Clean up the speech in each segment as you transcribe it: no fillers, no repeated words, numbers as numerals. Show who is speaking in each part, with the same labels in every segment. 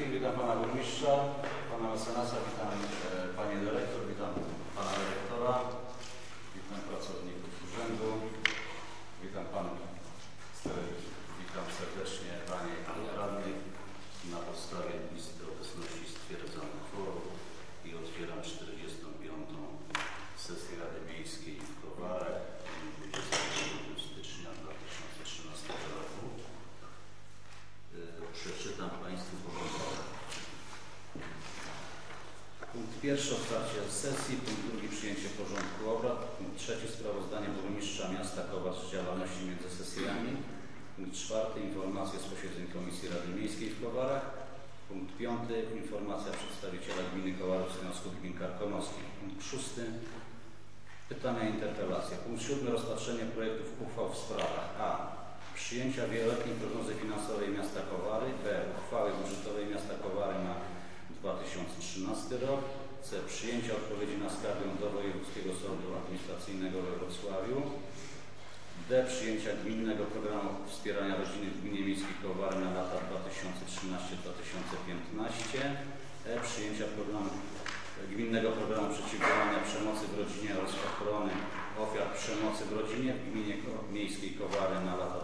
Speaker 1: wszystkich. Witam pana burmistrza, pana mecenasa, witam panią dyrektor, witam pana dyrektora, witam pracowników urzędu, witam panów z telewizji. Witam serdecznie panie radnych. Na podstawie listy obecności stwierdzam kworum i otwieram 45. sesję Rady Miejskiej w Kowarach 22 stycznia 2013 roku. Przeczytam państwu porządek. Punkt pierwszy otwarcie sesji, punkt drugi przyjęcie porządku obrad, punkt trzeci sprawozdanie burmistrza miasta Kowarz z działalności między sesjami, punkt czwarty informacje z posiedzeń Komisji Rady Miejskiej w Kowarach, punkt piąty informacja przedstawiciela gminy Kowarów z Związku Gmin Karkonoskich, punkt szósty pytania i interpelacje, punkt siódmy rozpatrzenie projektów uchwał w sprawach a. Przyjęcia wieloletniej prognozy finansowej miasta Kowary, b. Uchwały budżetowej miasta Kowary na 2013 rok, c. Przyjęcia odpowiedzi na skargę do Wojewódzkiego Sądu Administracyjnego we Wrocławiu, d. Przyjęcia gminnego programu wspierania rodziny w gminie miejskiej Kowary na lata 2013-2015, e. Przyjęcia gminnego programu przeciwdziałania przemocy w rodzinie oraz ochrony ofiar przemocy w rodzinie w gminie miejskiej Kowary na lata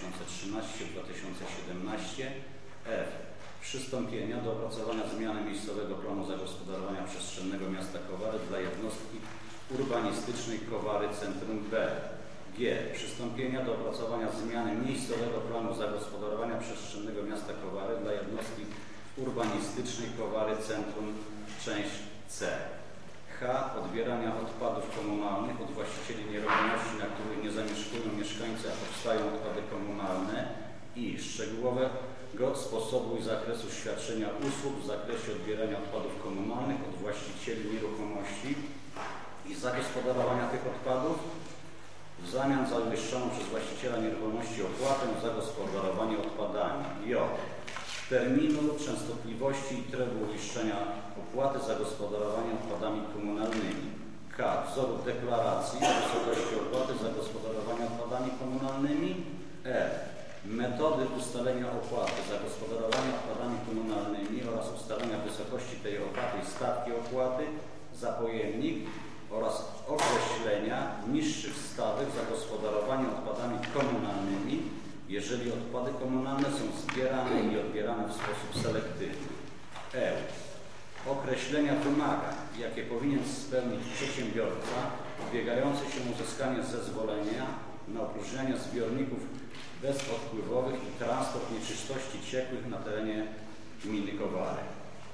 Speaker 1: 2013-2017, f. Przystąpienia do opracowania zmiany miejscowego planu zagospodarowania przestrzennego miasta Kowary dla jednostki urbanistycznej Kowary Centrum B. G. Przystąpienia do opracowania zmiany miejscowego planu zagospodarowania przestrzennego miasta Kowary dla jednostki urbanistycznej Kowary Centrum, część C. H. Odbierania odpadów komunalnych od właścicieli nieruchomości, na których nie zamieszkują mieszkańcy, a powstają odpady komunalne i szczegółowego sposobu i zakresu świadczenia usług w zakresie odbierania odpadów komunalnych od właścicieli nieruchomości i zagospodarowania tych odpadów w zamian za uiszczoną przez właściciela nieruchomości opłatę za gospodarowanie odpadami. J. Terminu, częstotliwości i trybu uiszczenia opłaty za gospodarowanie odpadami komunalnymi. K. Wzorów deklaracji o wysokości opłaty za gospodarowanie odpadami komunalnymi. E. Metody ustalenia opłaty za gospodarowanie odpadami komunalnymi oraz ustalenia wysokości tej opłaty i stawki opłaty za pojemnik oraz określenia niższych stawek za gospodarowanie odpadami komunalnymi, jeżeli odpady komunalne są zbierane i odbierane w sposób selektywny. E. Określenia wymagań, jakie powinien spełnić przedsiębiorca ubiegający się o uzyskanie zezwolenia na opróżnianie zbiorników bezodpływowych i transport nieczystości ciekłych na terenie gminy Kowary.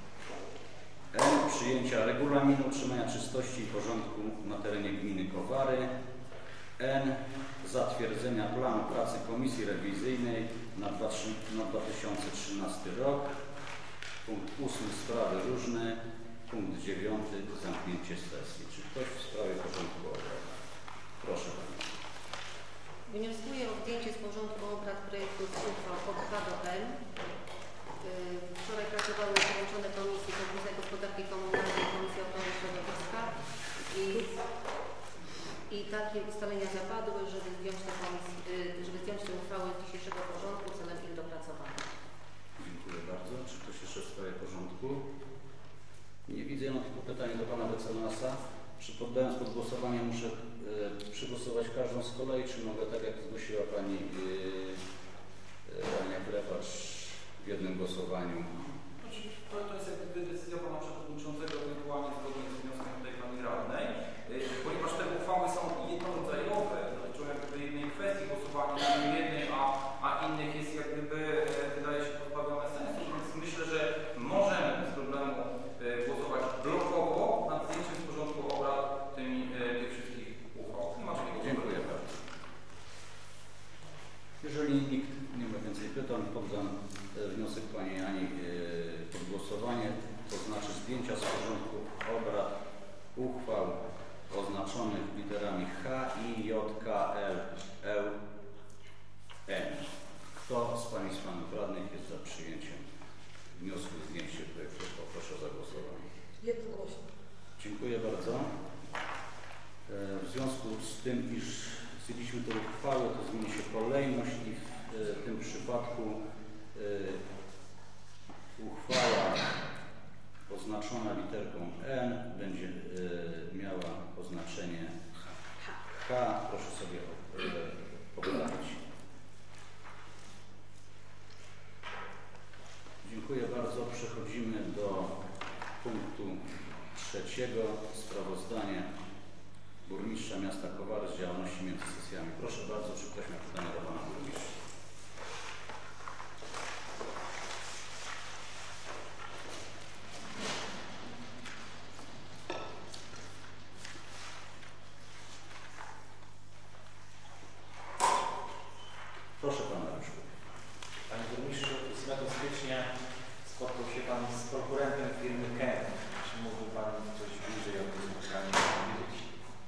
Speaker 1: N. Przyjęcia regulaminu utrzymania czystości i porządku na terenie gminy Kowary. N. Zatwierdzenia planu pracy Komisji Rewizyjnej na 2013 rok. Punkt 8. Sprawy różne. Punkt 9. Zamknięcie sesji. Czy ktoś w sprawie porządku obrad? Proszę Pani.
Speaker 2: Wnioskuję o zdjęcie z porządku obrad projektów uchwał od H do L. Wczoraj pracowały połączone komisje Gospodarki Komunalnej i Komisji Ochrony Środowiska i takie ustalenia zapadły, żeby zdjąć te uchwały z dzisiejszego porządku celem ich dopracowania.
Speaker 1: Dziękuję bardzo. Czy ktoś jeszcze w sprawie porządku? Nie widzę. Ja mam tylko pytanie do pana mecenasa. Czy poddając pod głosowanie muszę przegłosować każdą z kolei, czy mogę tak jak zgłosiła pani Ania Klepacz w jednym głosowaniu?
Speaker 3: To jest jakby decyzja pana przewodniczącego, ewentualnie zgodnie z wnioskiem tutaj pani radnej, ponieważ te uchwały są jednorodzajowe, dotyczą jakby jednej kwestii, głosowanie na jednej, a innych jest jak gdyby, wydaje się, pozbawione sensu, więc myślę, że możemy bez problemu głosować blokowo nad zdjęciem z porządku obrad tych wszystkich uchwał.
Speaker 1: Dziękuję bardzo. Jeżeli nikt nie ma więcej pytań, poddam wniosek pani Ani pod głosowanie, to znaczy zdjęcia z porządku obrad uchwał oznaczonych literami H, I, J, K, L, N. Kto z Pani z Panów radnych jest za przyjęciem wniosku o zdjęcie projektu? Proszę o zagłosowanie.
Speaker 4: Jednogłośnie.
Speaker 1: Dziękuję bardzo. W związku z tym, iż zdjęliśmy tę uchwałę, to zmieni się kolejność i w tym przypadku uchwała literką N, będzie miała oznaczenie H. Proszę sobie poprawić. Dziękuję bardzo. Przechodzimy do punktu 3. Sprawozdanie burmistrza miasta Kowary z działalności między sesjami. Proszę bardzo, czy ktoś ma pytania do pana burmistrza? Proszę pana Ryszku.
Speaker 4: Panie burmistrzu, 8 stycznia spotkał się pan z prokurentem firmy KEN. Czy mógłby pan coś bliżej o tym spotkaniu powiedzieć?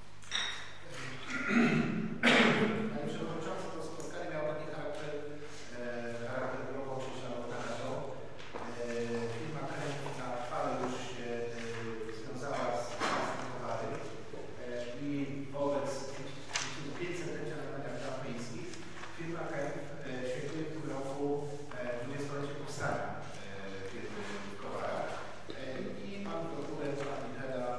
Speaker 5: Panie Przewodniczący, to spotkanie miało taki charakter grobo, oczywiście na lokalizacją. Firma KEN na trwale już się związała z miastem Kowary i wobec 500-lecia nadania praw miejskich firma KEN świętuje w tym roku 20-lecie powstania firmy w Kowarach i pan prokurent, pan Michela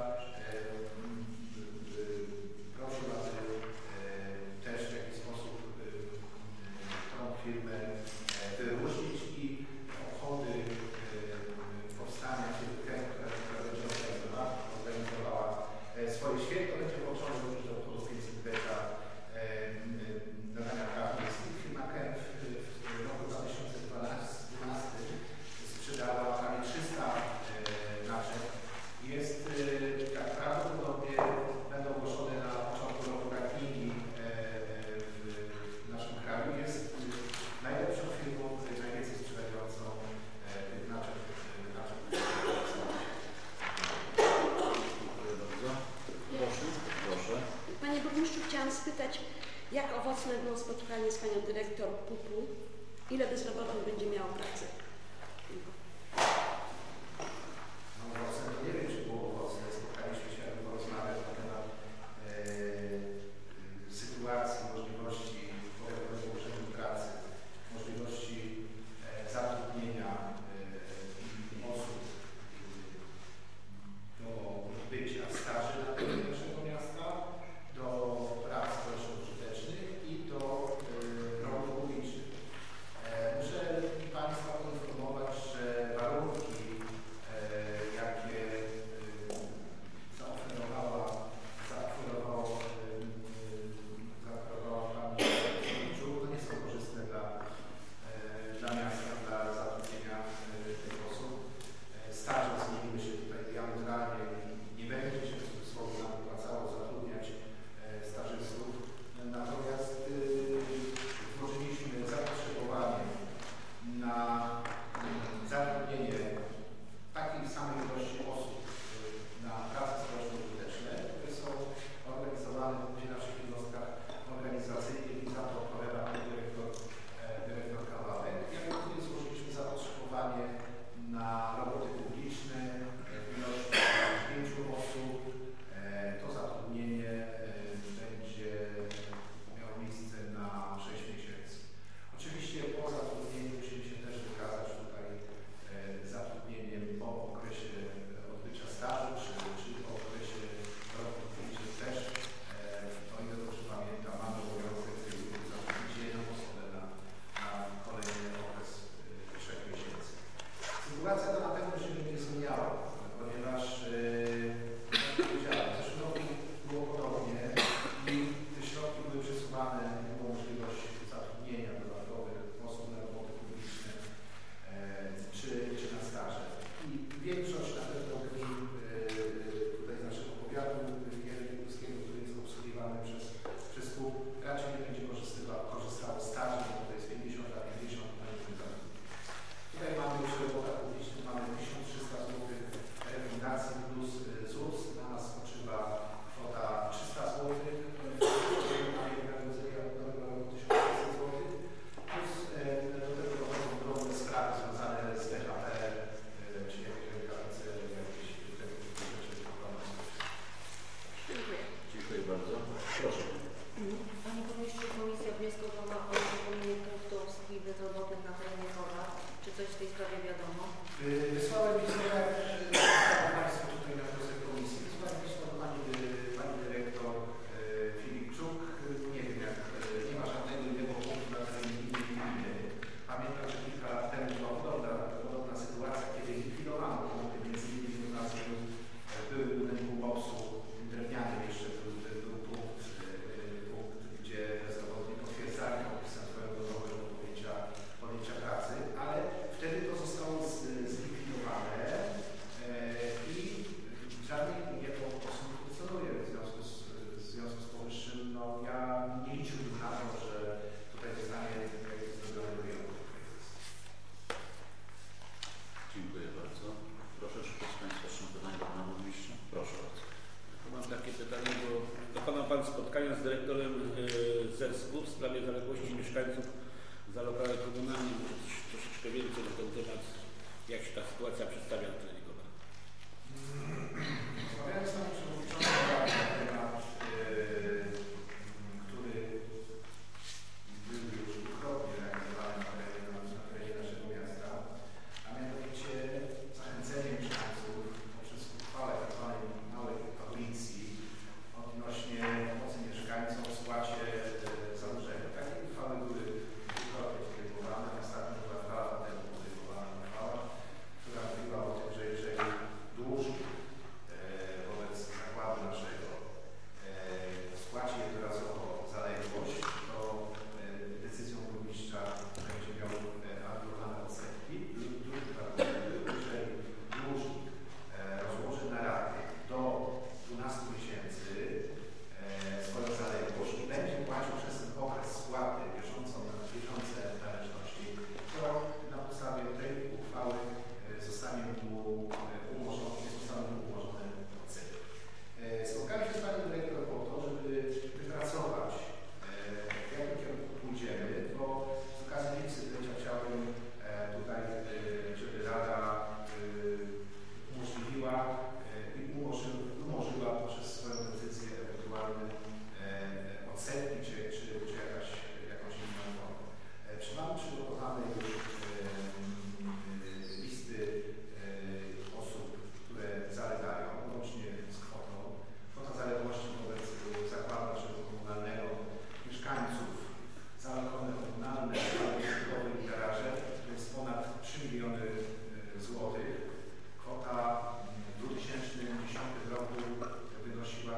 Speaker 5: prosił, aby też w jakiś sposób tą firmę wyróżnić i obchody powstania firmy KEN, która będzie organizowała swoje święto, będzie włączone również do obchodu 500-lecia nadania praw miejskich. Firma KEN w roku 2012 sprzedała prawie 300 naczep. Jest, tak prawdopodobnie będą ogłoszone na początku roku rankingi w naszym kraju. Jest najlepszą firmą, najwięcej sprzedającą tych naczep.
Speaker 1: Dziękuję bardzo. Proszę.
Speaker 6: Panie burmistrzu, chciałam spytać, jak owocne było spotkanie z panią dyrektor PUP-u? Ile bezrobotnych będzie miało pracę?
Speaker 5: No owocne, to nie wiem, czy było owocne. Spotkaliśmy się, aby porozmawiać na temat sytuacji, możliwości Powiatowego Urzędu Pracy, możliwości zatrudnienia osób do bycia staży na terenie naszego miasta, do prac społeczno-użytecznych i do robót publicznych. Muszę Państwa
Speaker 7: takie pytanie, bo dokonał Pan spotkania z dyrektorem ZESK-u w sprawie zaległości mieszkańców za lokale komunalne. Może troszeczkę więcej na ten temat, jak się ta sytuacja przedstawia w terenie Kowara.
Speaker 5: Rozmawiałem z Panem Przewodniczącym na temat, który był już dwukrotnie realizowany na terenie naszego miasta, a mianowicie zachęcenie mieszkańców poprzez uchwałę tzw. małej abolicji odnośnie pomocy mieszkańcom w spłacie zadłużenia. Takie uchwały były dwukrotnie podejmowane. Ostatnio była 2 lata temu podejmowana uchwała, która mówiła o tym, że jeżeli dłużnik wobec zakładu naszego spłaci jednorazowo zaległość, to decyzją burmistrza będzie miał anulowane odsetki. Drugi warunek był, jeżeli dłużnik rozłoży na raty do 12 miesięcy swoją zaległość i będzie płacił przez ten okres spłaty bieżące należności, to na podstawie tej uchwały zostanie mu umorzone odsetki. Spotkałem się z Panią Dyrektor po to, żeby wypracować, w jakim kierunku pójdziemy, bo z okazji licytycia chciałbym tutaj, żeby Rada umożliwiła i umorzyła poprzez swoją decyzję ewentualne odsetki czy jakąś inną formę. Mamy przygotowane już listy osób, które zalegają łącznie z kwotą. Kwota zaległości wobec zakładu naszego komunalnego, mieszkańców za lokale komunalne, sklepowe i garaże to jest ponad 3 miliony złotych. Kwota w 2010 roku wynosiła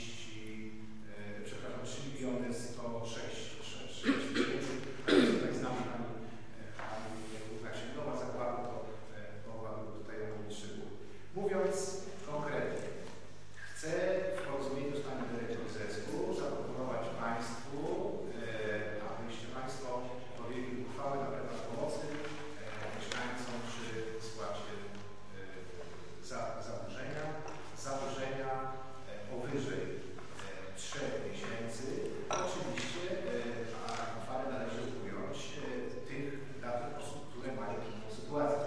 Speaker 5: 3 miliony 106 tysięcy. Tutaj z nami Pani księgowa zakładu, to mogłaby tutaj omówić szczegóły. Mówiąc konkretnie, chcę w porozumieniu z Panią Dyrektor ZESK-u zaproponować Państwu, abyście Państwo podjęli uchwałę na temat pomocy mieszkańcom przy spłacie zadłużenia powyżej 3 miesięcy. Oczywiście uchwałę należy ująć tych danych osób, które mają trudną sytuację.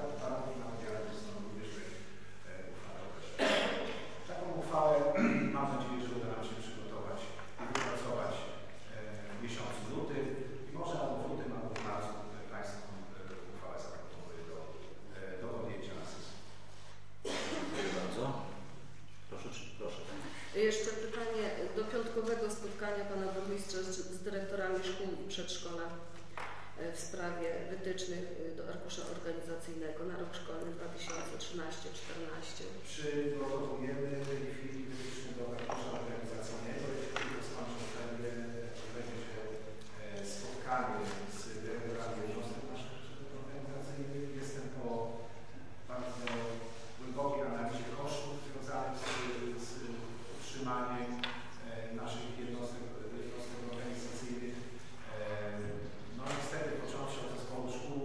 Speaker 5: Taką uchwałę mam nadzieję, że uda nam się przygotować i wypracować w miesiącu lutym i może albo w lutym, albo w marcu Państwu uchwałę zaproponuję do podjęcia na sesji.
Speaker 1: Dziękuję bardzo. Proszę.
Speaker 2: Jeszcze pytanie do piątkowego spotkania Pana Burmistrza z dyrektorami szkół i przedszkola w sprawie wytycznych do arkusza organizacyjnego na rok szkolny 2013-14.
Speaker 5: Przygotowujemy w tej chwili wytyczne do arkusza organizacyjnego. Jeśli tylko z Panem odbędzie się spotkanie z dyrektorami jednostek naszych organizacyjnych. Jestem po bardzo głębokiej analizie kosztów związanych z utrzymaniem naszych jednostek organizacyjnych. No niestety, począwszy od zespołu szkół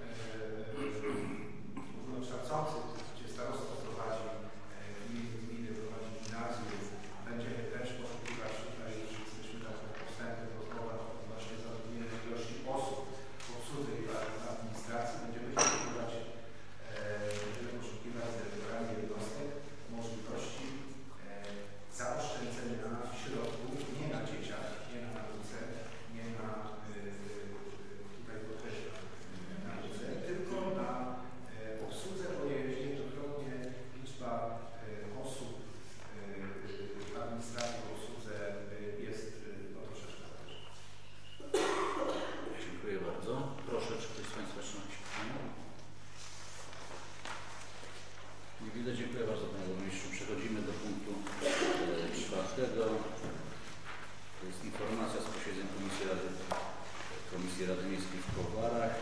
Speaker 5: ogólnokształcących, gdzie starostwo prowadzi gminy, prowadzi gimnazjów, będziemy też poszukiwać, tutaj już jesteśmy tak postępy w rozmowach odnośnie zatrudnienia ilości osób w obsłudze i administracji. Będziemy poszukiwać z dyrektorami jednostek możliwości zaoszczędzenia środków nie na dzieciach, nie na nauce, nie na tutaj podkreślam nauce, tylko na obsłudze, bo niejednokrotnie liczba osób w administracji w obsłudze jest troszeczkę zależna.
Speaker 1: Dziękuję bardzo. Proszę, czy ktoś z Państwa jeszcze ma jakieś pytania? Nie widzę. Dziękuję bardzo Panie Burmistrzu. Przechodzimy do punktu 4. To jest informacja z posiedzeń Komisji Rady Miejskiej w Kowarach.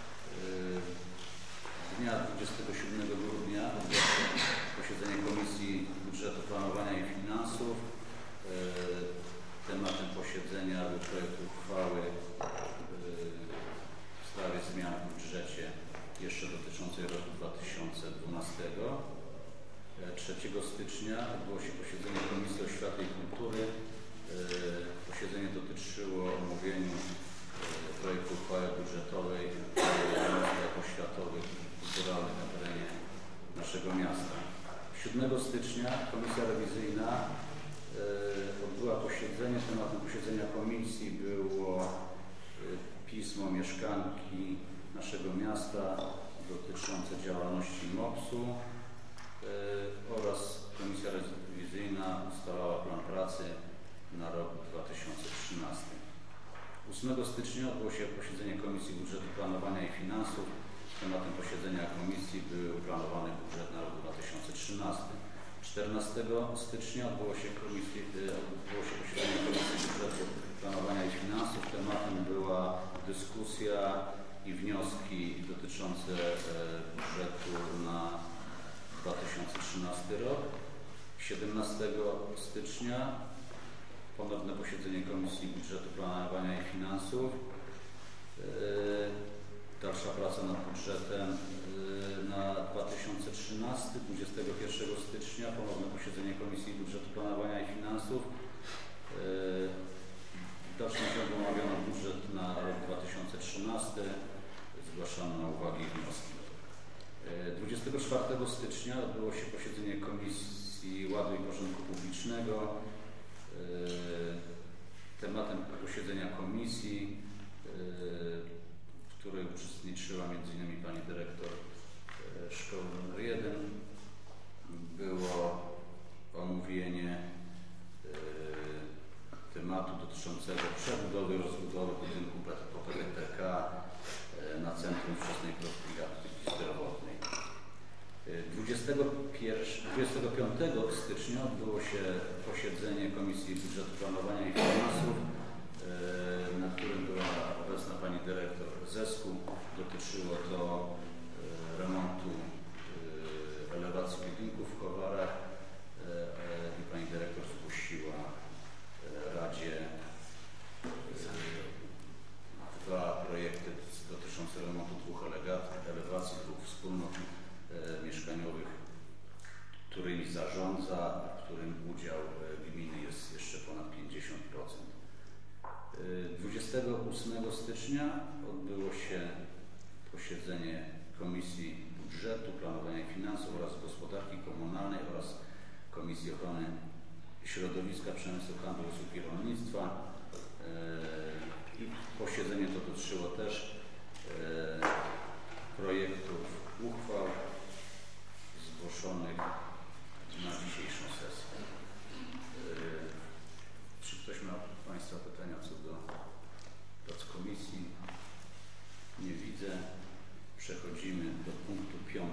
Speaker 1: Dnia 27 grudnia odbyło się posiedzenie Komisji Budżetu, Planowania i Finansów. Tematem posiedzenia był projekt uchwały w sprawie zmian w budżecie jeszcze dotyczącej roku 2012. 3 stycznia odbyło się posiedzenie Komisji Oświaty i Kultury. Posiedzenie dotyczyło omówienia projektu uchwały budżetowej jednostek oświatowych i kulturalnych na terenie naszego miasta. 7 stycznia Komisja Rewizyjna odbyła posiedzenie. Tematem posiedzenia komisji było pismo mieszkanki naszego miasta dotyczące działalności MOPS-u oraz Komisja Rewizyjna ustalała plan pracy na rok 2013. 8 stycznia odbyło się posiedzenie Komisji Budżetu Planowania i Finansów. Tematem posiedzenia komisji był planowany budżet na rok 2013. 14 stycznia odbyło się posiedzenie Komisji Budżetu Planowania i Finansów. Tematem była dyskusja i wnioski dotyczące budżetu na 2013 rok. 17 stycznia ponowne posiedzenie Komisji Budżetu Planowania i Finansów. Dalsza praca nad budżetem na 2013. 21 stycznia ponowne posiedzenie Komisji Budżetu Planowania i Finansów. W dalszym ciągu omawiano budżet na rok 2013. Zgłaszano uwagi i wnioski. 24 stycznia odbyło się posiedzenie Komisji Ładu i Porządku Publicznego. Tematem posiedzenia komisji, w której uczestniczyła m.in. pani dyrektor szkoły nr 1, było omówienie tematu dotyczącego przebudowy i rozbudowy budynku po PGTK na Centrum Wczesnej Profilaktyki Zdrowotnej. 25 stycznia odbyło się posiedzenie Komisji Budżetu Planowania i Finansów, na którym była obecna pani dyrektor ZESK-u. Dotyczyło to remontu elewacji budynków w Kowarach i pani dyrektor zgłosiła Radzie dwa projekty dotyczące remontu 2 elewacji, 2 wspólnot mieszkaniowych, którymi zarządza, a w którym udział gminy jest jeszcze ponad 50%. 28 stycznia odbyło się posiedzenie Komisji Budżetu, Planowania i Finansów oraz Gospodarki Komunalnej oraz Komisji Ochrony Środowiska, Przemysłu, Handlu, Usług i Rolnictwa. I posiedzenie to dotyczyło też projektów uchwał zgłoszonych na dzisiejszą sesję. Czy ktoś ma Państwa pytania co do prac komisji? Nie widzę. Przechodzimy do punktu 5.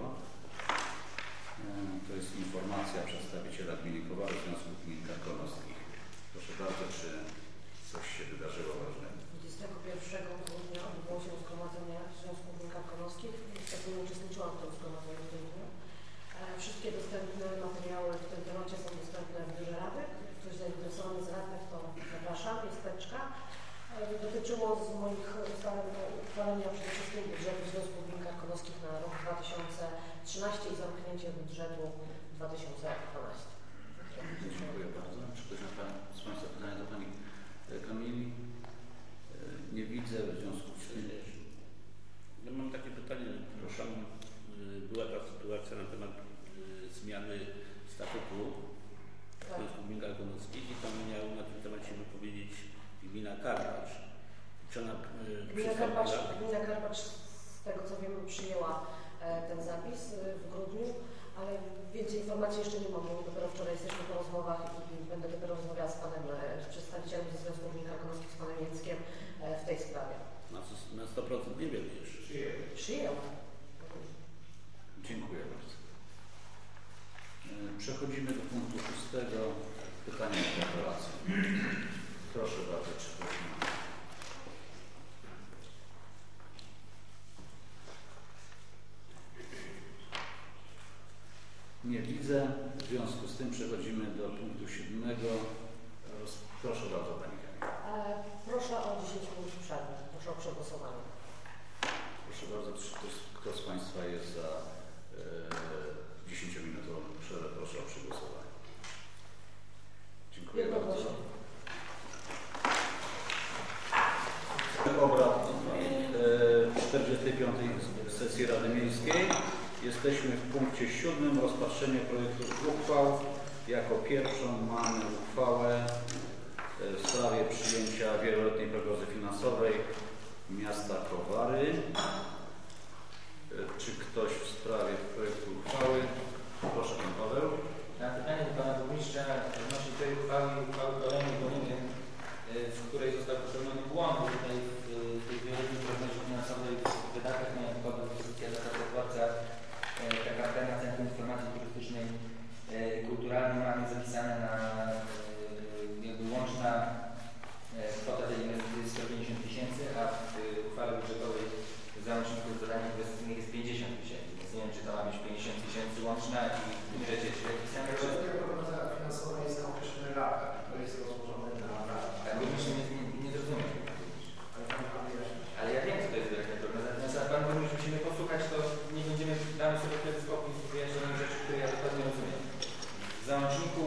Speaker 1: To jest informacja przedstawiciela gminy Kowary Związku Gmin Karkonoskich. Proszę bardzo, czy coś się wydarzyło ważnego?
Speaker 8: 21 grudnia odbyło się zgromadzenie Związku Gmin Karkonoskich. Niestety nie uczestniczyłam w tym zgromadzeniu w tym dniu. Wszystkie dostępne materiały w tym temacie są dostępne w biurze Rady. Ktoś zainteresowany z radnych, to zapraszam, jest teczka. Dotyczyło z moich uchwalenia przede wszystkim budżetu Związku Gmin Karkonoskich na rok 2013 i zamknięcie budżetu 2012.
Speaker 1: Dziękuję bardzo. Czy ktoś ma z Państwa pytania do Pani Kamili? Nie widzę, w związku z tym...
Speaker 7: Ja mam takie pytanie. Proszę. Była ta sytuacja na temat zmiany statutu Związku Gmin Karkonoskich i tam miał na tym temacie wypowiedzieć gmina Karpacz. Czy ona
Speaker 8: Gmina Karpacz, z tego co wiem, przyjęła ten zapis w grudniu, ale więcej informacji jeszcze nie mam, bo dopiero wczoraj jesteśmy po rozmowach i będę dopiero rozmawiała z panem, z przedstawicielem ze Związku Gmin Karkonoskich, z panem Jęckiem w tej sprawie.
Speaker 7: Na 100% nie wiem jeszcze.
Speaker 8: Przyjęła.
Speaker 1: Dziękuję bardzo. Przechodzimy do punktu 6. Pytania i interpelacje. Proszę bardzo, czy ktoś ma? Nie widzę. W związku z tym przechodzimy do punktu 7. Proszę bardzo, Pani Kamila.
Speaker 8: Proszę o 10 minut przerwy. Proszę o przegłosowanie.
Speaker 1: Proszę bardzo, czy kto z Państwa jest za 10-minutową punkcie 7 rozpatrzenie projektów uchwał. Jako pierwszą mamy uchwałę w sprawie przyjęcia wieloletniej prognozy finansowej miasta Kowary. Czy ktoś w sprawie projektu uchwały? Proszę Pan Paweł.
Speaker 4: Na pytanie do Pana Burmistrza odnośnie tej uchwały kolejnej gminy, w której został popełniony błąd tutaj w tej wieloletniej prognozie finansowej w wydatkach majątkowych, pozycja zakładca PKP na Centrum Informacji Turystycznej i Kulturalnej mamy zapisane na jakby łączna kwota tej inwestycji jest 150 tysięcy, a w uchwale budżetowej w załączniku zadań inwestycyjnych jest 50 tysięcy. Więc nie wiem, czy to ma być 50 tysięcy łączna i w budżecie czy jakiś sam.
Speaker 5: Prognoza finansowa jest na określone lata. To jest rozłożone na lata.
Speaker 4: Tak, burmistrz nie zrozumie. Ale ja wiem, co to jest wieloletnia prognoza. Natomiast Pan Burmistrz musimy posłuchać, to nie będziemy damy sobie wtedy spokój z wyjaśnieniem rzeczy, które ja dokładnie rozumiem. W załączniku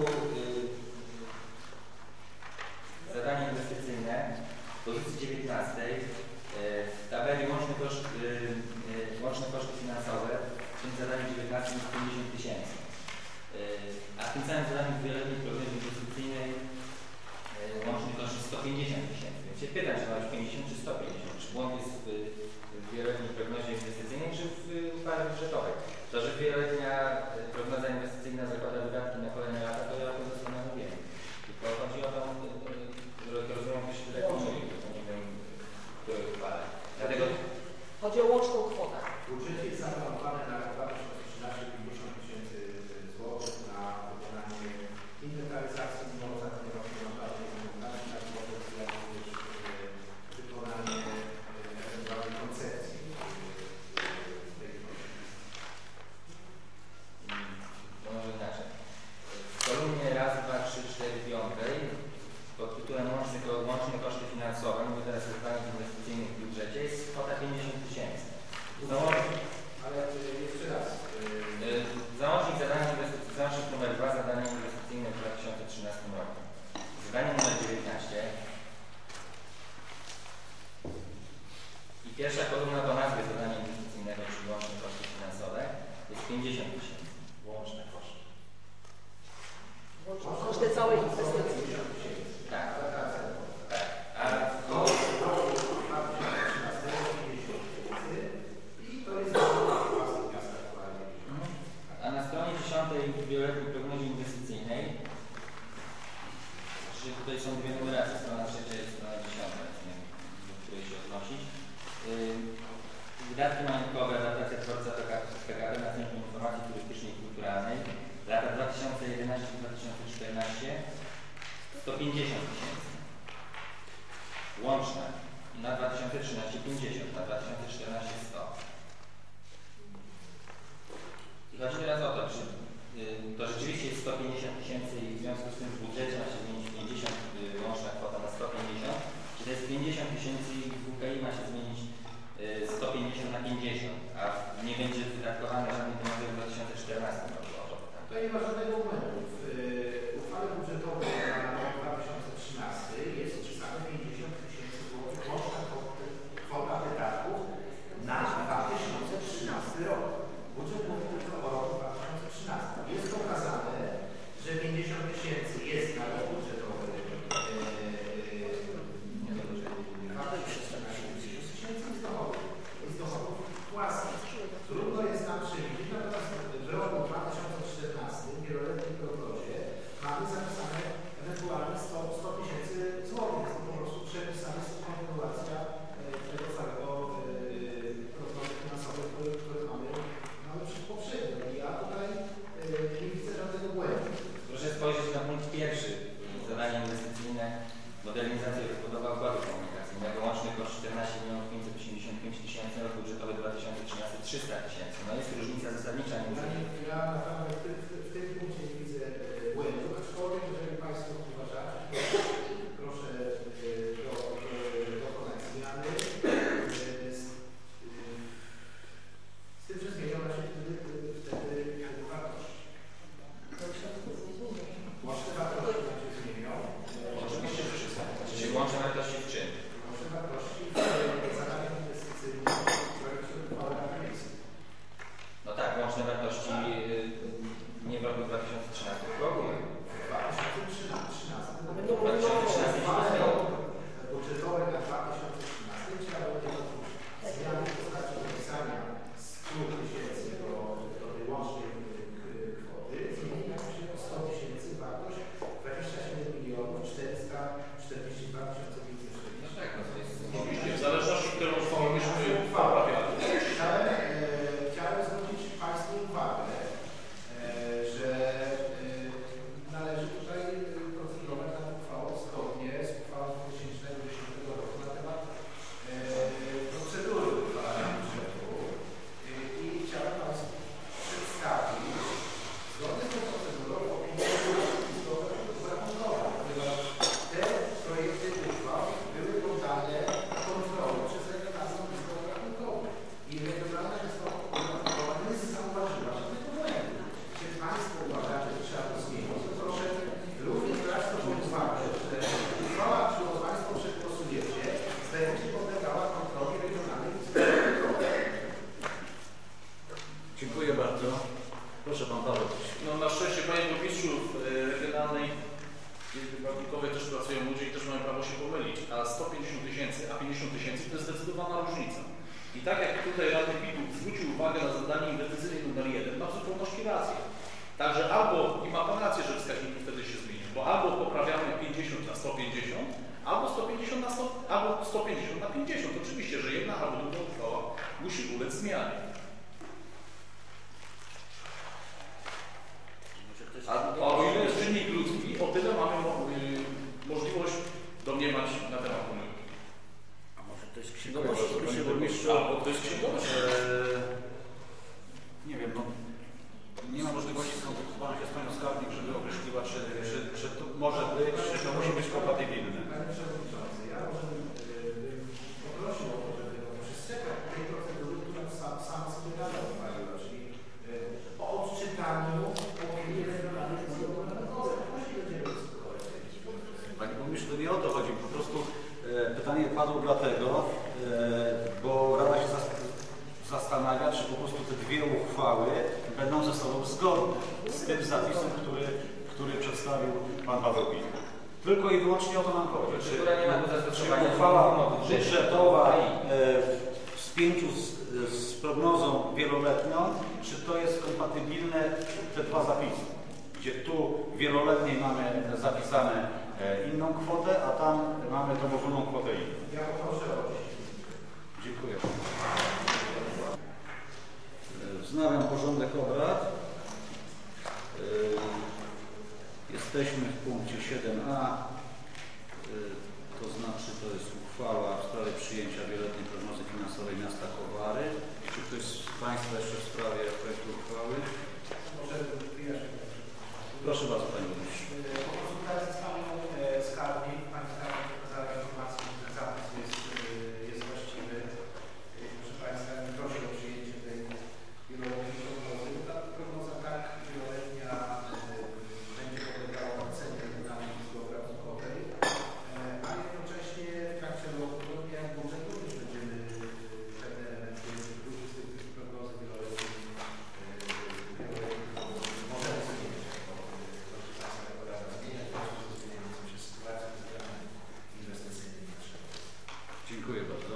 Speaker 4: zadanie inwestycyjne w pozycji 19 w tabeli łączne koszty finansowe w tym zadaniu 19 jest 50 tysięcy. A w tym samym zadaniu w wieloletniej prognozie inwestycyjnej łączny koszt jest 150 tysięcy. Więc się pytam, czy ma być 50 czy 150. Czy błąd jest w wieloletniej prognozie inwestycyjnej, czy w uchwale budżetowej. To, że wieloletnia prognoza inwestycyjna zakłada wydatki na kolejne lata, to ja o tym doskonale wiem. Tylko chodzi o to, rozumiem, że się rekomenduje, to nie wiem, w której uchwale. Dlatego
Speaker 8: Chodzi o łączną kwotę.
Speaker 5: W budżecie jest zaplanowane na 2013 50 tysięcy złotych na wykonanie inwentaryzacji zaplanowanej dokumentacji, jak również wykonanie ewentualnej koncepcji tej
Speaker 4: może inaczej. W kolumnie raz, 2, 3, 4, 5 pod tytułem łączne koszty finansowe, mówię teraz o planach inwestycyjnych w budżecie, jest kwota 50 tysięcy.
Speaker 5: Ale jeszcze raz.
Speaker 4: Załącznik zadania inwestycyjne, załącznik numer 2, zadania inwestycyjne w 2013 roku. Zadanie numer 19. I pierwsza kolumna do nazwy zadania inwestycyjnego, czyli łączne koszty finansowe, jest 50 tysięcy. Łączne koszty.
Speaker 6: Koszty całej inwestycji.
Speaker 4: Tak. Tak. A na stronie 10 w wieloletniej prognozie inwestycyjnej, czyli tutaj są dwie numeracje, strona 3 i strona 10, do której się odnosić. Wydatki majątkowe, adaptacja dworca PKP na Centrum Informacji Turystycznej i Kulturalnej, lata 2011-2014, 150 tysięcy. Łączne na 2013 50, na 2014 100. I chodzi teraz o to, czy to rzeczywiście jest 150 tysięcy i w związku z tym w budżecie ma się zmienić 50, łączna kwota na 150, czy to jest 50 tysięcy i w WKI ma się zmienić 150 na 50, a nie będzie wydatkowane żadne pieniądze w 2014 roku.
Speaker 5: To nie ma żadnego momentu. W uchwale budżetowej na rok 2013 jest wpisane 50 tysięcy złotych łączna kwota wydatków na 2013 rok. Budżet mówi tylko o roku 2013. Jest pokazane, że 50 tysięcy jest na rok budżetowy 2013, 50 tysięcy jest dochodów własnych. Trudno jest nam przewidzieć, natomiast w roku 2014 w wieloletniej prognozie mamy zapisane ewentualnie 100 tysięcy złotych. Jest to po prostu przepisane, jest to kontynuacja tego całego prognozy finansowej, które mamy poprzednio. Ja tutaj nie widzę żadnego błędu.
Speaker 4: Proszę spojrzeć na punkt pierwszy. Zadanie inwestycyjne, modernizacja i rozbudowa układu komunikacyjnego. Łączny koszt 14 585 tysięcy, rok budżetowy 2013 300 tysięcy. No jest różnica zasadnicza między nimi.
Speaker 5: Ja naprawdę w tym punkcie nie widzę błędu, aczkolwiek jeżeli Państwo uważacie, proszę dokonać zmiany z tym, że zmieniona się wtedy wartość. Łączne wartości nam się zmienią.
Speaker 4: Oczywiście, że wszystko. Czyli łączne wartości w czym?
Speaker 5: Łączne wartości w zadaniach inwestycyjnych w projekcie uchwały Rady Miejskiej.
Speaker 4: No tak, łączne wartości nie w roku 2013, tylko ogólnie.
Speaker 5: W 2013
Speaker 8: Ale nie mówimy o
Speaker 5: budżetowe na 2013 trzeba było zmiany w postaci opisania 100 tysięcy do wyłącznej kwoty, zmieniła się o 100 tysięcy wartość 27 milionów 442 540.
Speaker 4: Tak, no to jest
Speaker 9: Oczywiście, w zależności od którą uchwałę myśmy poprawiali.
Speaker 5: Chciałem zwrócić Państwu uwagę, że należy tutaj procedować nad uchwałą zgodnie z uchwałą z 2010 roku na temat procedury uchwalania budżetu i chciałem Państwu przedstawić zgodnie z tą procedurą opinię Izbowe Rachunkowe, ponieważ te projekty uchwał były poddane kontroli przez Regionalną Izbę Rachunkową i Regionalna Izba Rachunkowa nie zauważyła żadnego błędu. Jeśli Państwo uważacie, że trzeba to zmienić, to proszę również brać to pod uwagę, że uchwała, którą Państwo przegłosujecie, będzie podlegała kontroli Regionalnej Izby Rachunkowej.
Speaker 1: Dziękuję bardzo. Proszę Pan Paweł.
Speaker 9: No na szczęście, Panie Burmistrzu, w Regionalnej Izbie Rachunkowej też pracują ludzie i też mają prawo się pomylić, a 150 tysięcy, a 50 tysięcy to jest zdecydowana różnica. I tak jak tutaj radny PIT zwrócił uwagę na zadanie inwestycyjne numer 1, ma w zupełności rację. Także albo, i ma Pan rację, że wskaźniki wtedy się zmienią, bo albo poprawiamy 50 na 150, albo 150 na 100, albo 150 na 50. Oczywiście, że jedna albo druga uchwała musi ulec zmianie. A o ile jest czynnik ludzki, o tyle mamy możliwość domniemać na temat pomyłki.
Speaker 7: A może to jest
Speaker 1: No
Speaker 7: księgowość?
Speaker 1: Panie Burmistrzu,
Speaker 9: Albo to jest księgowość.
Speaker 1: nie wiem, no, nie ma możliwości skontaktowania się z Panią Skarbnik, żeby określiła, czy to może być, czy to musi być kompatybilne.
Speaker 5: Panie Przewodniczący, ja może poprosił o to, żeby przestrzegać tej procedury, którą sama sobie Rada uchwaliła, czyli o odczytaniu opinii Regionalnej Izby Rachunkowej. Później będziemy dyskutować.
Speaker 1: Panie Burmistrzu, to nie o to chodzi. Po prostu pytanie padło dlatego, bo Rada się zastanawia, czy po prostu te dwie uchwały będą ze sobą zgodne z tym zapisem, który przedstawił Pan Paweł Pit. Tylko i wyłącznie o to nam chodzi.
Speaker 4: Procedura nie ma do
Speaker 1: Czy
Speaker 4: zastosowania
Speaker 1: uchwała
Speaker 4: do
Speaker 1: budżetowa w spięciu z prognozą wieloletnią, czy to jest kompatybilne, te dwa zapisy? Gdzie tu wieloletniej mamy zapisane inną kwotę, a tam mamy tą ogólną kwotę inną.
Speaker 5: Ja poproszę o
Speaker 1: Dziękuję. Wznawiam porządek obrad. Jesteśmy w punkcie 7a, to znaczy to jest uchwała w sprawie przyjęcia wieloletniej prognozy finansowej miasta Kowary. Czy ktoś z Państwa jeszcze w sprawie projektu uchwały?
Speaker 5: Może wyjaśnić.
Speaker 1: Proszę bardzo, Panie Burmistrzu.
Speaker 5: Po konsultacji z Panią Skarbnik, Pani Skarbnik przekazała informację, że ten zapis jest właściwy. Proszę Państwa, proszę o przyjęcie tej wieloletniej prognozy. Ta prognoza tak wieloletnia będzie podlegała ocenie Regionalnej Izby Rachunkowej, a jednocześnie w trakcie roku, podobnie jak budżet, również będziemy pewne elementy wykluczyć z tych prognozy wieloletniej. Możemy zmienić.
Speaker 1: Dziękuję bardzo.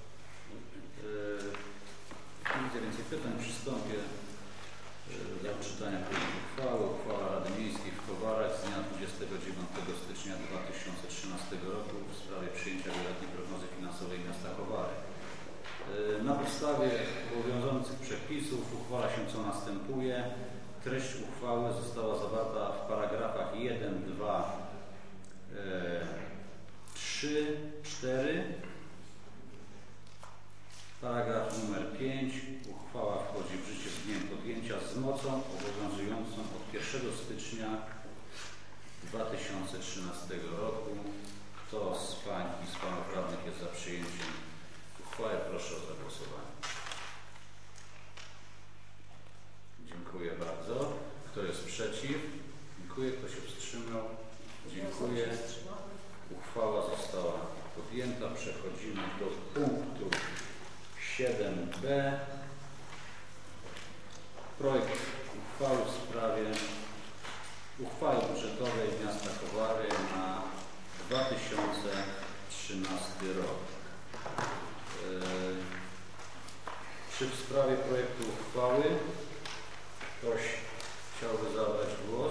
Speaker 1: Nie widzę więcej pytań. Przystąpię do odczytania projektu uchwały. Uchwała Rady Miejskiej w Kowarach z dnia 29 stycznia 2013 roku w sprawie przyjęcia wieloletniej prognozy finansowej miasta Kowary. Na podstawie obowiązujących przepisów uchwala się co następuje. Treść uchwały została zawarta w paragrafach 1, 2, 3, 4. Paragraf numer 5. Uchwała wchodzi w życie z dniem podjęcia z mocą obowiązującą od 1 stycznia 2013 roku. Kto z Pań i z Panów Radnych jest za przyjęciem uchwały? Proszę o zagłosowanie. Dziękuję bardzo. Kto jest przeciw? Dziękuję. Kto się wstrzymał? Dziękuję. Uchwała została podjęta. Przechodzimy do punktu 7b. Projekt uchwały budżetowej miasta Kowary na 2013 rok. Czy w sprawie projektu uchwały ktoś chciałby zabrać głos?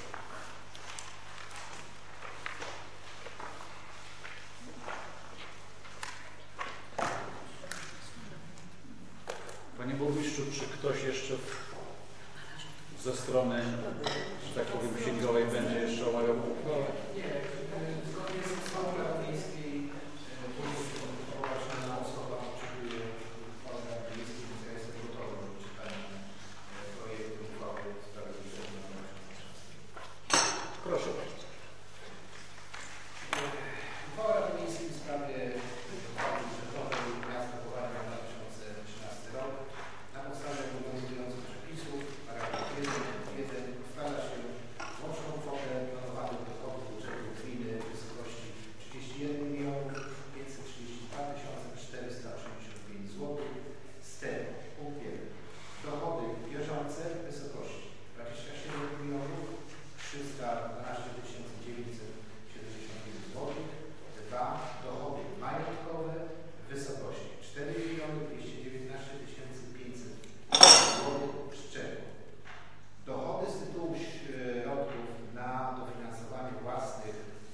Speaker 1: Panie burmistrzu, czy ktoś jeszcze ze strony, że tak powiem, księgowej będzie jeszcze omawiał uchwałę?
Speaker 5: Nie, zgodnie z uchwałą Rady Miejskiej poważna osoba oczekuje uchwały Rady Miejskiej, więc ja jestem gotowy do czytania projektu uchwały w sprawie budżetu na 2016.
Speaker 1: Proszę bardzo.
Speaker 5: Uchwała Rady Miejskiej w sprawie uchwały budżetowej miasta Kowary na 2013 rok. Na podstawie obowiązujących przepisów, paragraf 1 ustala się łączną kwotę planowanych dochodów budżetu gminy w wysokości 31 532 485 zł. Z tego punkt 1. Dochody bieżące w wysokości 27 312 975 zł. 2. Dochody majątkowe w wysokości 4 219 500 zł, z czego dochody z tytułu środków na dofinansowanie własnych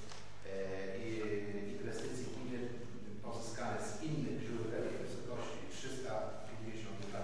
Speaker 5: inwestycji gminy pozyskane z innych źródeł w wysokości 352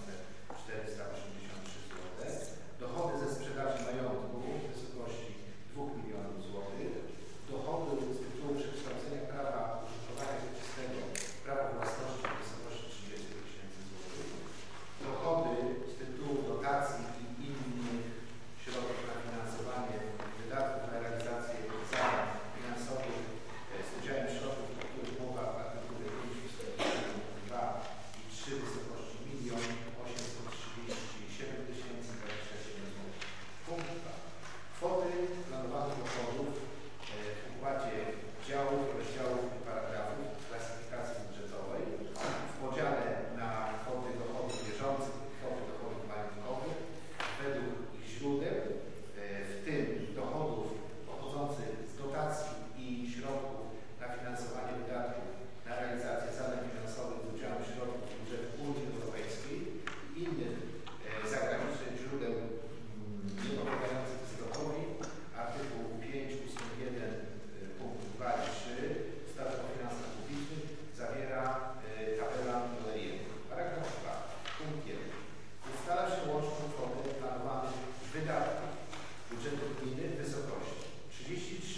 Speaker 5: 483 zł. Dochody ze sprzedaży majątku w wysokości 2 milionów złotych. Dochody z tytułu przekształcenia prawa użytkowania wieczystego w prawo własności w wysokości 30 000 złotych. Dochody z tytułu dotacji i innych środków na finansowanie wydatków na realizację zadań finansowych z udziałem środków, o których mowa w artykule 5 2 i 3 w wysokości 1 837 027 zł. Punkt 2. Kwoty planowanych dochodów w układzie działów, rozdziałów i paragrafów klasyfikacji budżetowej w podziale na kwoty dochodów bieżących i kwoty dochodów majątkowych według ich źródeł, w tym dochodów pochodzących z dotacji i środków na finansowanie wydatków na realizację zadań finansowych z udziałem środków z budżetu Unii Europejskiej i innych zagranicznych źródeł niepodlegających zwrotowi. Artykuł 5 ust. 1 punkt 2 i 3 ustawy o finansach publicznych zawiera tabela numer 1. Paragraf 2. Punkt 1. Ustala się łączną kwotę planowanych wydatków budżetu gminy w wysokości 33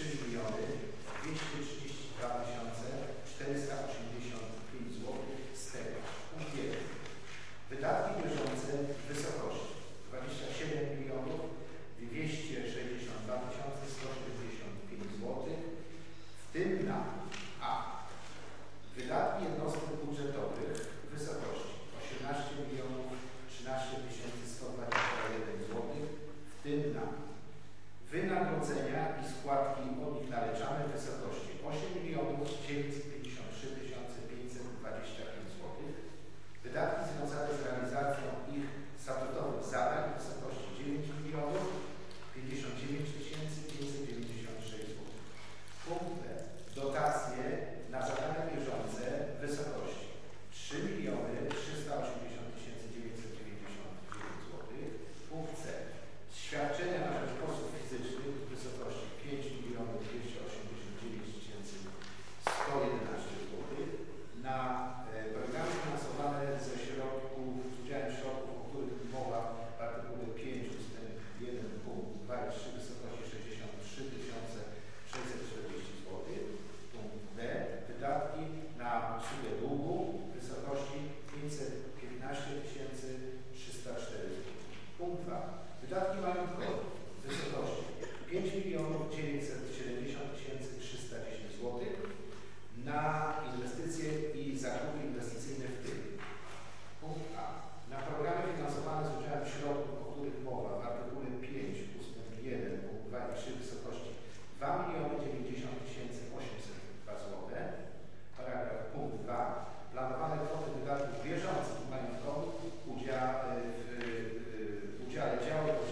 Speaker 5: 232 485 zł. Z tego punkt 1. Wydatki bieżące w wysokości 27 262 175 zł, w tym na a. Wydatki jednostek budżetowych w wysokości 18 13 121 zł, w tym na wynagrodzenia i składki od nich naleczane w wysokości 8 953 525 zł, wydatki związane z realizacją ich statutowych zadań w wysokości 9 59 596 zł. Punkt B. Dotacje na zadania bieżące w wysokości 3 380 999 zł. Punkt C. Świadczenia na rzecz osób fizycznych w wysokości 5 289 111 zł. Na programy finansowane ze środków, z udziałem środków, o których mowa w artykule 5 ust. 1 punkt 2 i 3 w wysokości 63 640 zł. Punkt D. Wydatki na obsługę długu w wysokości 515 304 zł. Punkt 2. Wydatki majątkowe w wysokości 5 970 310 zł na inwestycje i zakupy inwestycyjne w tym. Punkt A. Na programy finansowane z udziałem środków, o których mowa w artykule 5 ust. 1 punkt 2 i 3 w wysokości 2 090 802 zł. Paragraf punkt 2. Planowane kwoty wydatków bieżących i majątkowych w udziale działu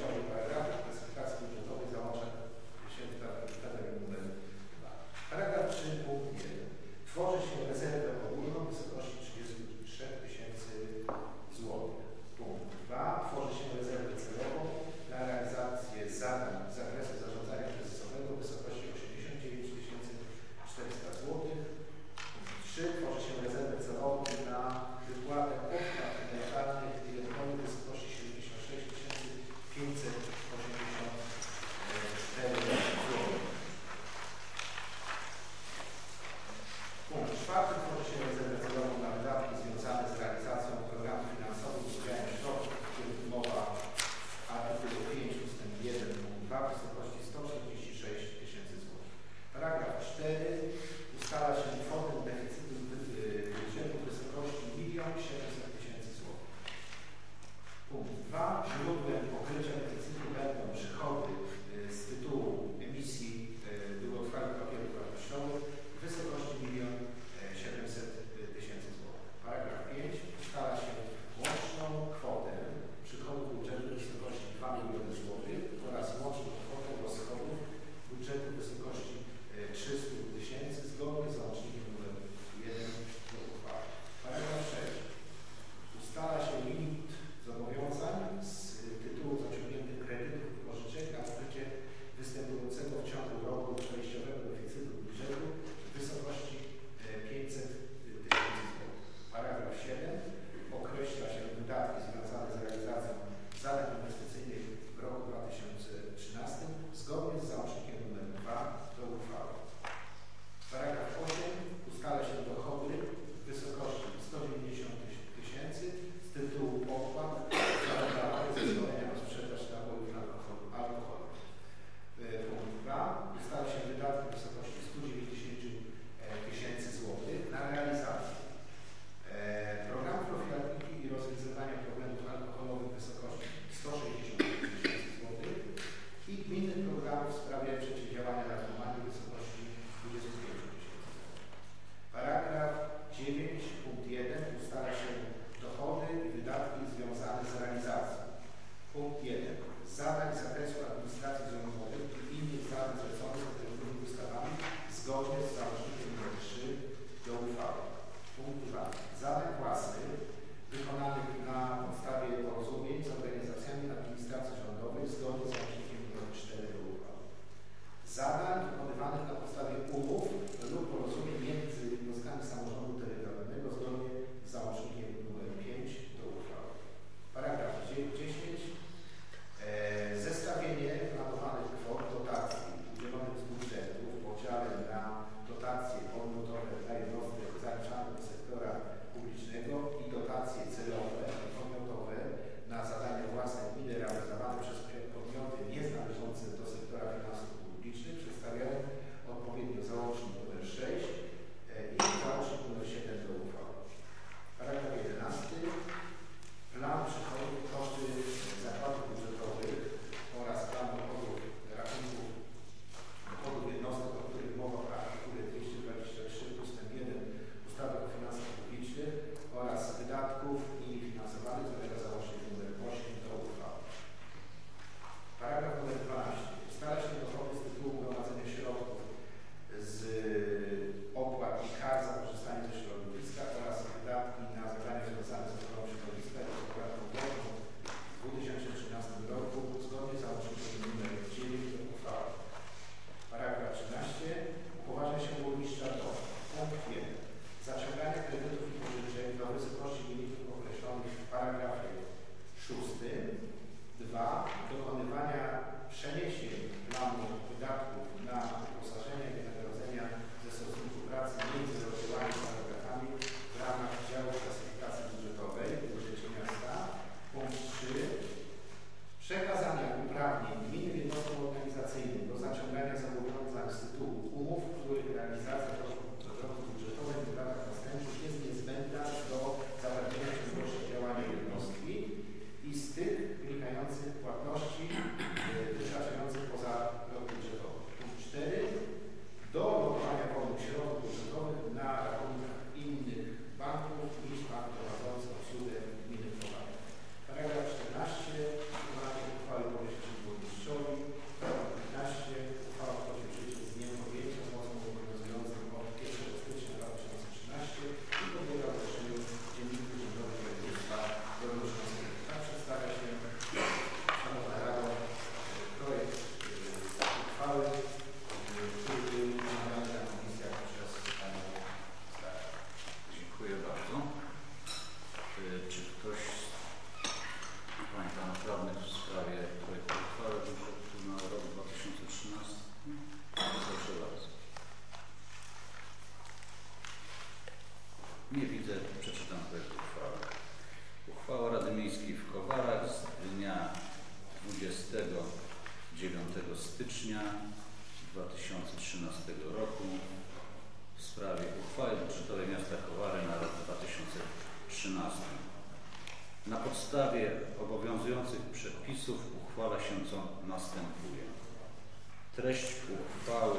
Speaker 1: 9 stycznia 2013 roku w sprawie uchwały budżetowej miasta Kowary na rok 2013. Na podstawie obowiązujących przepisów uchwala się co następuje. Treść uchwały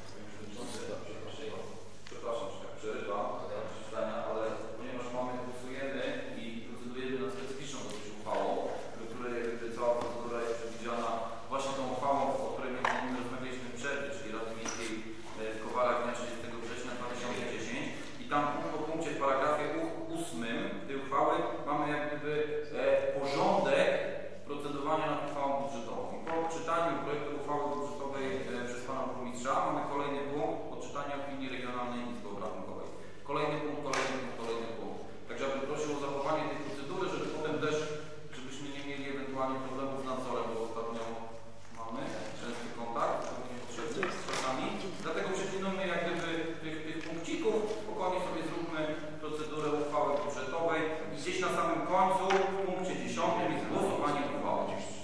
Speaker 3: Przepraszam, że tak przerywam przeczytania, ale ponieważ głosujemy i procedujemy nad specyficzną dosyć uchwałą, do której jakby cała procedura jest przewidziana właśnie tą uchwałą, o której między innymi rozmawialiśmy w przerwie, czyli Rady Miejskiej w Kowarach dnia 30 września 2010 i tam po punkcie w paragrafie 8 tej uchwały mamy jak gdyby porządek procedowania nad uchwałą budżetową. I po odczytaniu projektu uchwały budżetowej przez pana burmistrza mamy kolejny punkt odczytania opinii Regionalnej Izby Obrachunkowej. Kolejny punkt, kolejny punkt. Także ja bym prosił o zachowanie tej procedury, żeby potem też, żebyśmy nie mieli ewentualnie problemów z nadzorem, bo ostatnio mamy częsty kontakt z czasami. Dlatego przepilnujmy jak gdyby tych punkcików, spokojnie sobie zróbmy procedurę uchwały budżetowej i gdzieś na samym końcu w punkcie 10 jest głosowanie uchwały.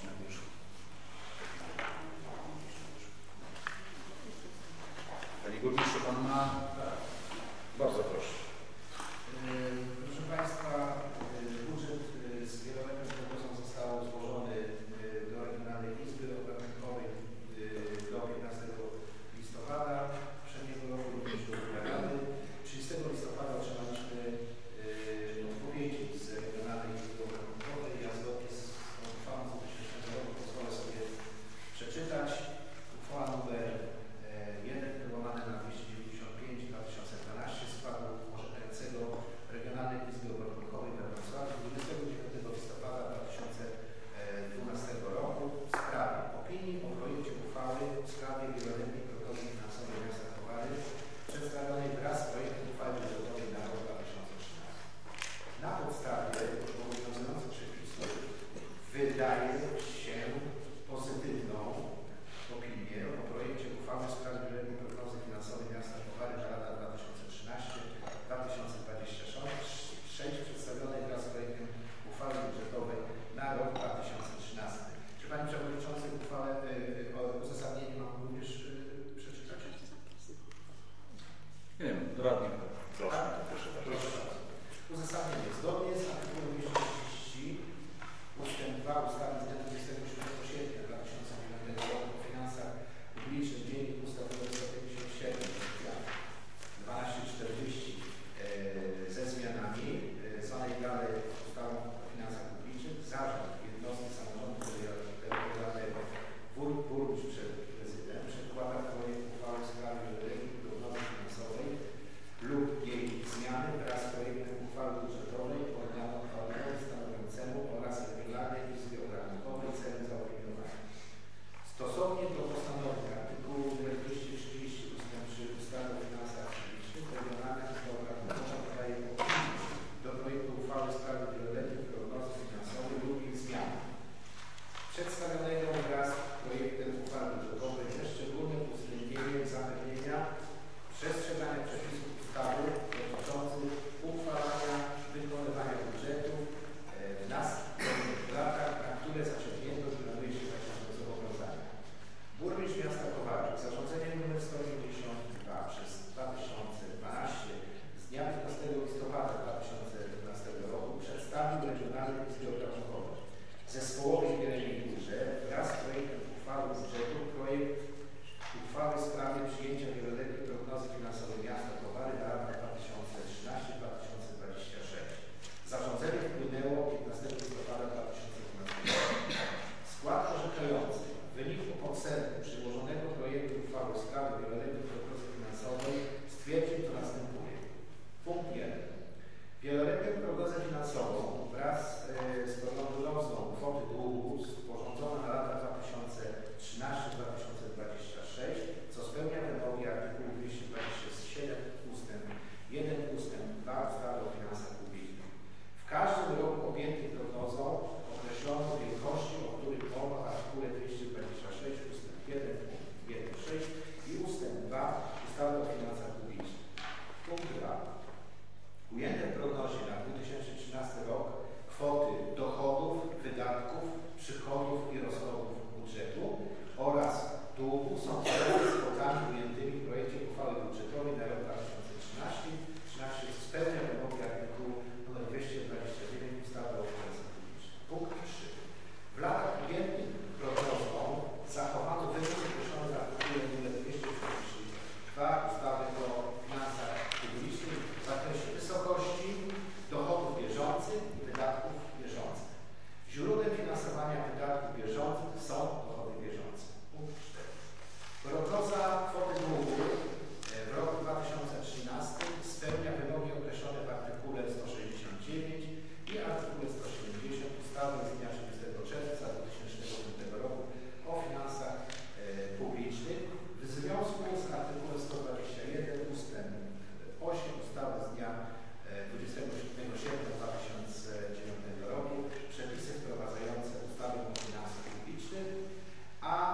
Speaker 1: Panie Burmistrzu, Pan ma? Bardzo proszę.
Speaker 5: Proszę Państwa, budżet z wieloletnim progozem został złożony do Regionalnej Izby Obrachunkowej do 15 listopada poprzedniego roku, również do Rady. 30 listopada otrzymaliśmy odpowiedzi z Regionalnej Izby Obrachunkowej. Ja zgodnie z uchwałą z 2000 roku pozwolę sobie przeczytać. Uchwała numer 1 wyłamane na 295/2012 składu orzekającego Regionalnej Izby Obrachunkowej we Wrocławiu 29 listopada 2012 roku w sprawie opinii o projekcie uchwały w sprawie wieloletniej prognozy finansowej miasta Kowary przedstawionej wraz z projektem uchwały budżetowej na rok 2013. Na podstawie obowiązujących przepisów wydaje się pozytywną opinię o projekcie uchwały w sprawie wieloletniej prognozy finansowej miasta Kowary na lata 2013-2026 przedstawionej wraz z projektem uchwały budżetowej na rok 2013. Czy Pani Przewodniczący uchwałę o uzasadnieniu mam również przeczytać?
Speaker 1: Nie wiem, radny.
Speaker 5: Proszę. Uzasadnienie. Zgodnie z artykułem 230 ustęp 2 ustawy z dnia 27 sierpnia 2009 roku o finansach publicznych, dziennik ustawowy 157 1240 ze zmianami zwanej dalej ustawą o finansach publicznych, zarząd jednostki samorządu terytorialnego, burmistrz przed prezydent przedkłada projekt uchwały w sprawie wieloletniej prognozy finansowej lub jej zmiany wraz z projektem uchwały budżetowej organowi stanowiącemu oraz Regionalnej Izbie Obrachunkowej celem zaopiniowania. Stosownie do postanowień artykułu 230 ust. 3 ustawy o finansach publicznych Regionalna Izba Obrachunkowa wydaje opinię do projektu uchwały w sprawie wieloletniej prognozy finansowej lub jej zmiany przedstawionego wraz z projektem uchwały budżetowej ze szczególnym uwzględnieniem zapewnienia przestrzegania przepisów ustawy dotyczących uchwalania, wykonywania budżetu w następnych latach, na które zaciągnięto i planuje się zaciągnąć zobowiązania. Burmistrz miasta Kowary zarządzeniem nr 192 przez 2012 z dnia 15 listopada 2012 roku przedstawił Regionalnej Izbie Obrachunkowej zespołowi Wieremie Górze wraz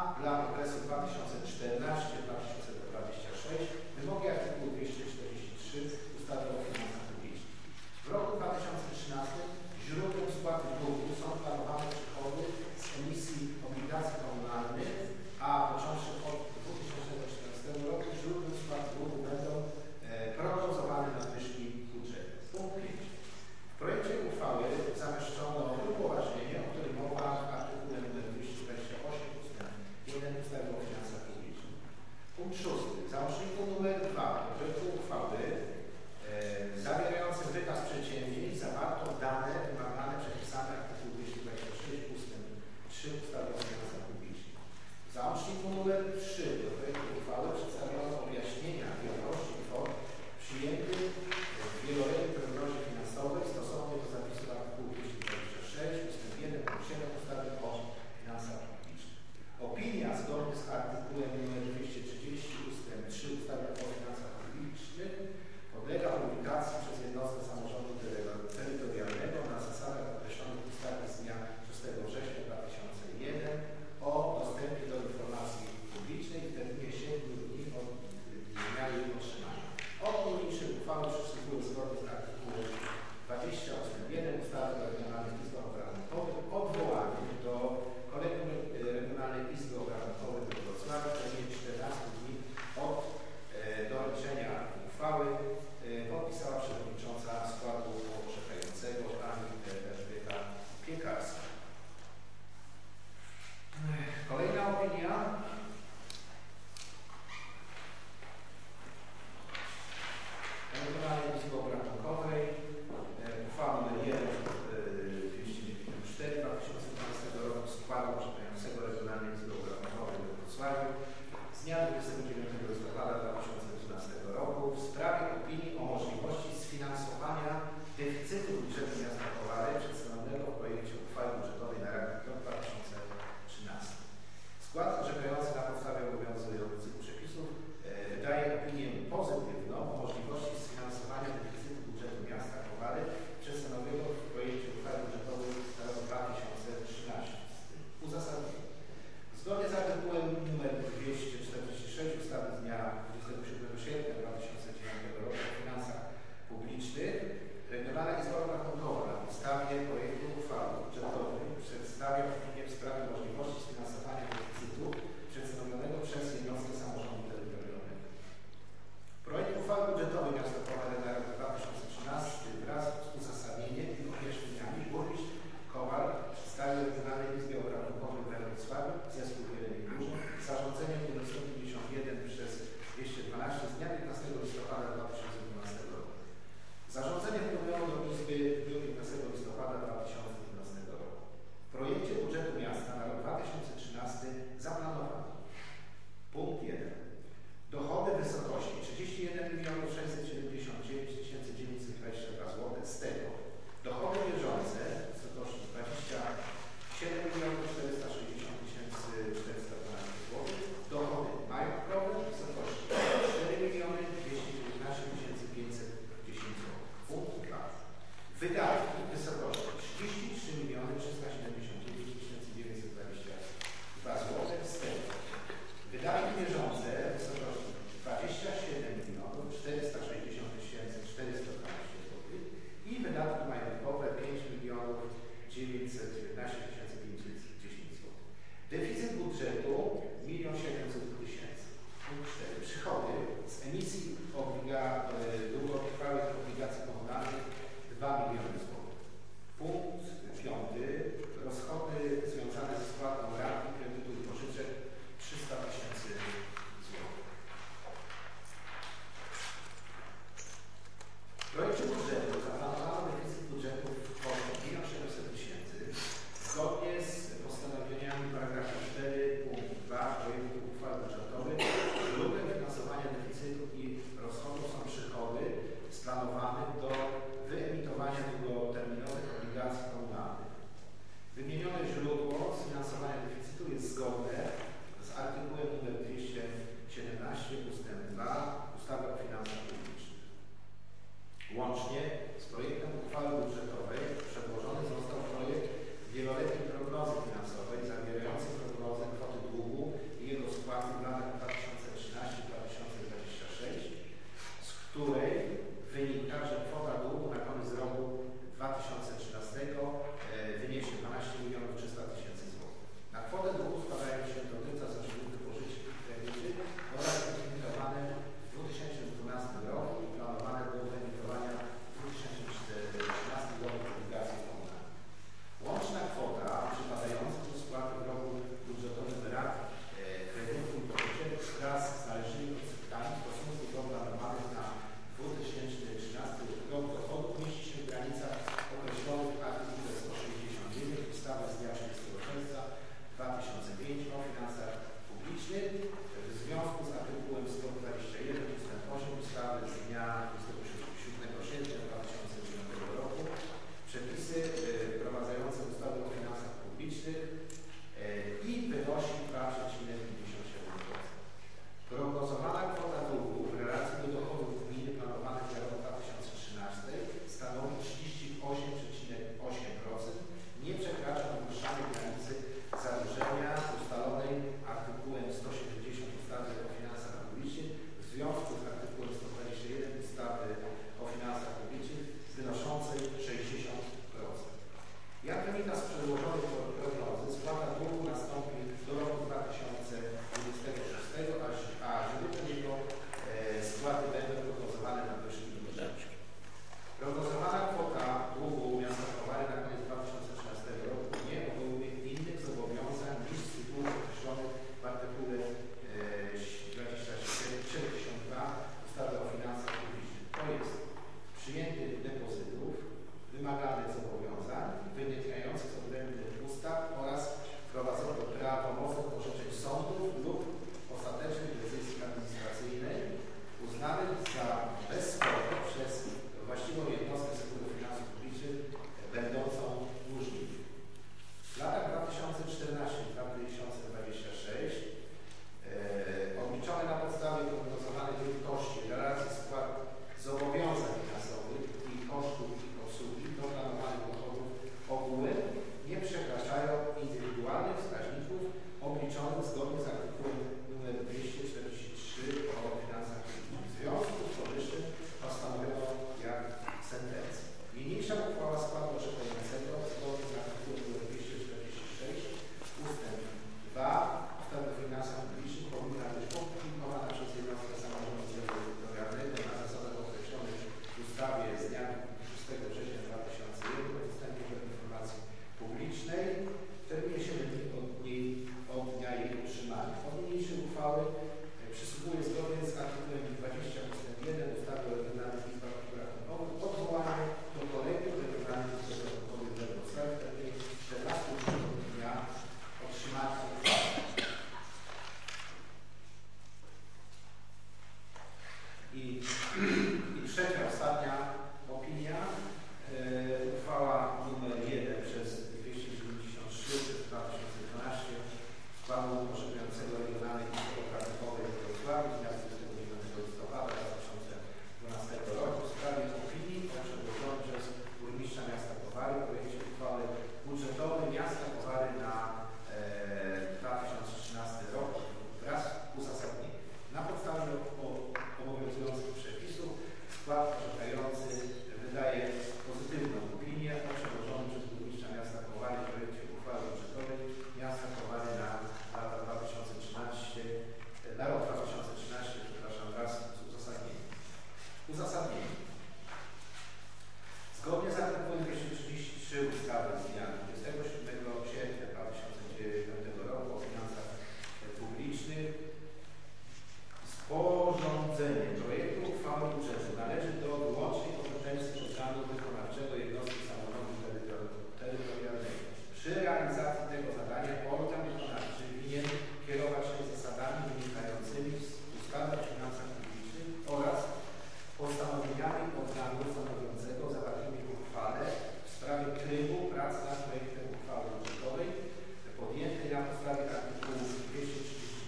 Speaker 5: dla okresu 2014-2026 wymogi artykułu 243 ustawy o finansach publicznych. W roku 2013 źródłem spłaty długu są planowane przychody z emisji obligacji komunalnych, a począwszy od 2014 roku źródłem spłaty długu będą prognozowane nadwyżki budżetu. Punkt 5. W projekcie uchwały zamieszczono upoważnienie, o którym mowa w artykule nr 228 ust. 1 ustawy o finansach publicznych. Punkt 6. W załączniku nr 2 do projektu uchwały zawierającym wykaz przedsięwzięć zawarto dane wymagane przepisami artykułu 226 ust. 3 ustawy o finansach publicznych. W załączniku nr 3 do projektu uchwały przedstawiono objaśnienia wielkości kwot przyjętych w wieloletniej prognozie finansowej stosownie do zapisów artykułu 226 ust. 1 punkt 7 ustawy o finansach publicznych. Opinia zgodnie z artykułem nr 230 ust. 3 ustawy o finansach publicznych podlega publikacji przez jednostkę samorządu terytorialnego na zasadach określonych w ustawie z dnia 6 września 2001 o dostępie do informacji publicznej w terminie 7 dni od dnia jej otrzymania. Od niniejszej uchwały przystępuje zgodnie z artykułem 20 ust. 1 ustawy o regionalnych izbach obrachunkowych odwołanie do Kolegium Regionalnej Izby Obrachunkowej we Wrocławiu w terminie 14 dni od doręczenia uchwały podpisała przewodnicząca składu orzekającego pani Elżbieta Piekarska. Kolejna opinia. Regionalnej Izby Obrachunkowej uchwała nr 1 294 2012 roku składu orzekającego Regionalnej Izby Obrachunkowej we Wrocławiu z dnia 29 listopada 2012 roku w sprawie opinii o możliwości sfinansowania deficytu budżetu miasta Kowary przedstawionego w projekcie uchwały budżetowej na rok 2013. Skład orzekający na podstawie obowiązujących przepisów wydaje opinię pozytywną o możliwości sfinansowania deficytu budżetu miasta Kowary przedstawionego w projekcie uchwały budżetowej na rok 2013. Uzasadnienie. Zgodnie z artykułem nr 246 ustawy z dnia 27 sierpnia 2009 roku o finansach publicznych Regionalna Izba Obrachunkowa na podstawie projektu uchwały budżetowej przedstawia opinię w sprawie możliwości sfinansowania deficytu przedstawionego przez jednostkę samorządu terytorialnego. Projekt uchwały budżetowej miasta Kowary na rok 2013 wraz z uzasadnieniem i objaśnieniami burmistrz Kowal przedstawił Regionalnej Izbie Obrachunkowej we Wrocławiu Zespół w Jeleniej Górze zarządzeniem nr 151 przez 212 z dnia 15 listopada 2012 roku. Zarządzenie wpłynęło do Izby w dniu 15 listopada 2012 roku. W projekcie budżetu miasta na rok 2013 zaplanowano punkt 1. Dochody w wysokości 31 679 922 zł, z tego dochody bieżące w wysokości 27 460 412 zł, dochody majątkowe w wysokości 4 219 510 zł. Punkt 2. Wydatki w wysokości 33 379 922 zł, z tego wydatki bieżące w wysokości 27 460 412 zł i wydatki majątkowe 5 919 510 zł. Deficyt budżetu 1 700 000. Punkt 4. Przychody z emisji długotrwałych obligacji komunalnych 2 miliony zł. Punkt 5. Rozchody związane ze spłatą rat i kredytów i pożyczek 300 000 zł. W projekcie budżetu zaplanowano deficyt budżetu w kwocie 1 700 000 zgodnie z postanowieniami paragrafu 4 punkt 2 projektu uchwały budżetowej. Źródłem finansowania deficytu i rozchodów są przychody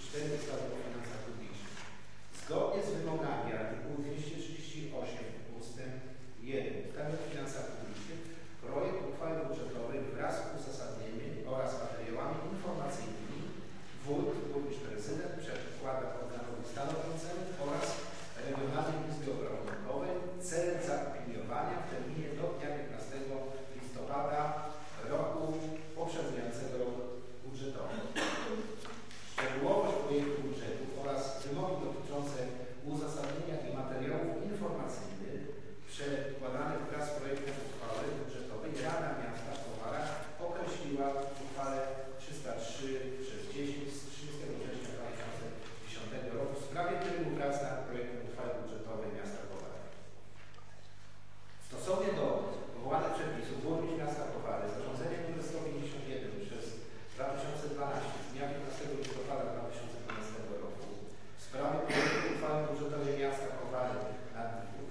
Speaker 5: 4 ustawy o finansach publicznych. Zgodnie z wymogami artykułu 238 ust. 1 ustawy o finansach publicznych projekt uchwały budżetowej wraz z uzasadnieniem oraz materiałami informacyjnymi wójt, burmistrz, prezydent przedkłada organowi stanowiącemu oraz Regionalnej Izbie Obrachunkowej celem zaopiniowania w terminie do dnia 15 listopada roku poprzedzającego rok budżetowy. Szczegółowość projektu budżetu oraz wymogi dotyczące uzasadnienia i materiałów informacyjnych przedkładanych wraz z projektem uchwały budżetowej Rada Miasta Kowara określiła w uchwale 303/10 z 30 września 2010 roku w sprawie trybu prac nad projektem uchwały budżetowej Miasta Kowara. Stosownie do powołanych przepisów burmistrz Miasta Kowary zarządzeniem nr 151 przez 2012 z dnia 15 listopada 2012 roku w sprawie projektu uchwały budżetowej Miasta Kowary na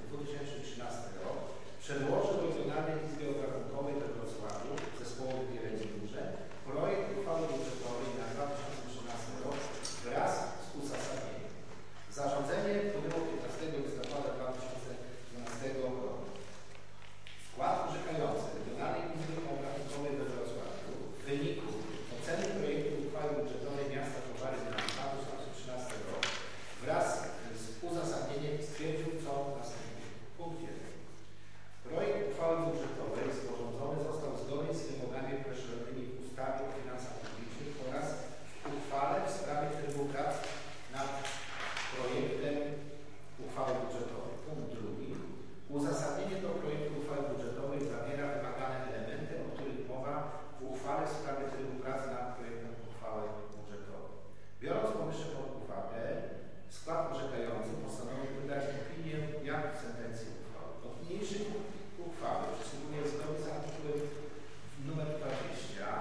Speaker 5: 2013 rok przedłożył Regionalnej Izbie Obrachunkowej we Wrocławiu zespołowi w Jeleniej Górze projekt uchwały budżetowej na 2013 rok wraz z uzasadnieniem. Zarządzenie wpłynęło 15 listopada 2012 roku. Skład orzekający Regionalnej Izby Obrachunkowej we Wrocławiu w wyniku oceny projektu uchwały budżetowej Miasta Kowary na 2013 rok wraz z uzasadnieniem stwierdził co następuje. Punkt 1. Projekt uchwały budżetowej sporządzony został zgodnie z wymogami określonymi w ustawie o finansach publicznych oraz w uchwale w sprawie trybu prac nad projektem uchwały budżetowej. Punkt 2. Uzasadnienie do projektu uchwały budżetowej zawiera wymagane elementy, o których mowa w uchwale w sprawie trybu prac nad projektem uchwały budżetowej. Biorąc powyższe pod uwagę, skład orzekający postanowił wydać opinię jak w sentencji uchwały. Od niniejszej uchwały przysługuje zgodnie z artykułem nr 20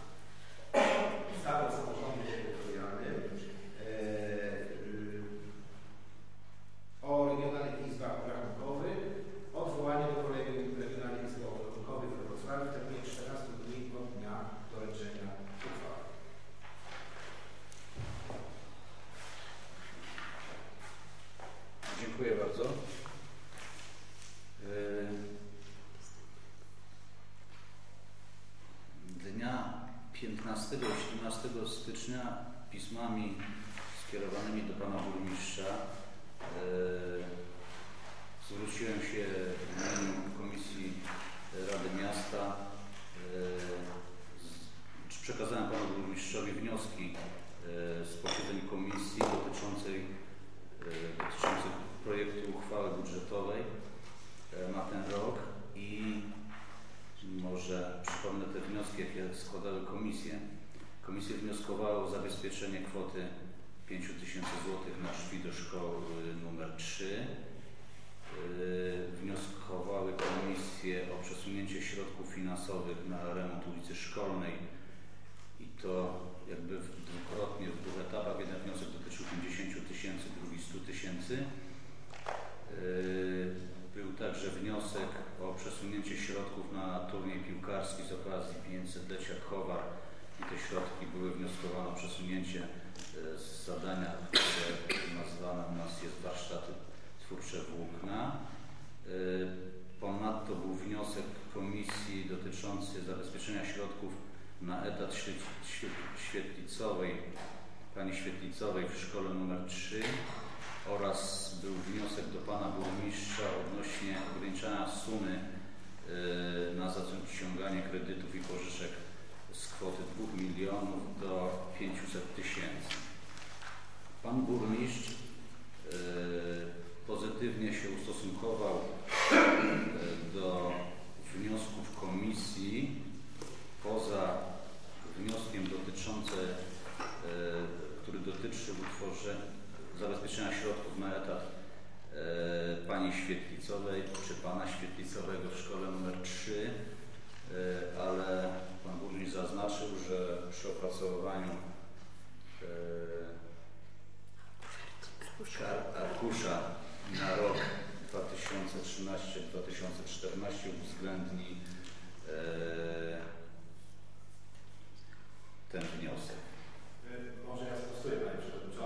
Speaker 5: ustawy o samorządzie terytorialnym o regionalnych izbach obrachunkowych odwołanie do Kolegium Regionalnej Izby Obrachunkowej we Wrocławiu w terminie 14 dni od dnia doręczenia uchwały.
Speaker 1: Dziękuję bardzo. Dnia 15 i 17 stycznia pismami skierowanymi do pana burmistrza zwróciłem się w imieniu Komisji Rady Miasta, przekazałem panu burmistrzowi wnioski z posiedzeń komisji dotyczących projektu uchwały budżetowej na ten rok i może przypomnę te wnioski, jakie składały komisje. Komisje wnioskowały o zabezpieczenie kwoty 5 000 złotych na drzwi do szkoły nr 3. Wnioskowały komisje o przesunięcie środków finansowych na remont ulicy Szkolnej i to jakby dwukrotnie w dwóch etapach. Jeden wniosek dotyczył 50 000, drugi 100 000. Był także wniosek o przesunięcie środków na turniej piłkarski z okazji 500-lecia Kowar i te środki były wnioskowane o przesunięcie z zadania, które nazwane u nas jest warsztaty twórcze włókna. Ponadto był wniosek komisji dotyczący zabezpieczenia środków na etat świetlicowej, pani Świetlicowej w szkole nr 3 oraz był wniosek do pana burmistrza odnośnie ograniczania sumy na zaciąganie kredytów i pożyczek z kwoty 2 milionów do 500 000. Pan burmistrz pozytywnie się ustosunkował do wniosków komisji poza wnioskiem który dotyczy zabezpieczenia środków na etat pani Świetlicowej czy pana Świetlicowego w szkole nr 3, ale pan burmistrz zaznaczył, że przy opracowywaniu arkusza na rok 2013-2014 uwzględni ten wniosek.
Speaker 5: Może ja sprostuję, panie przewodniczący.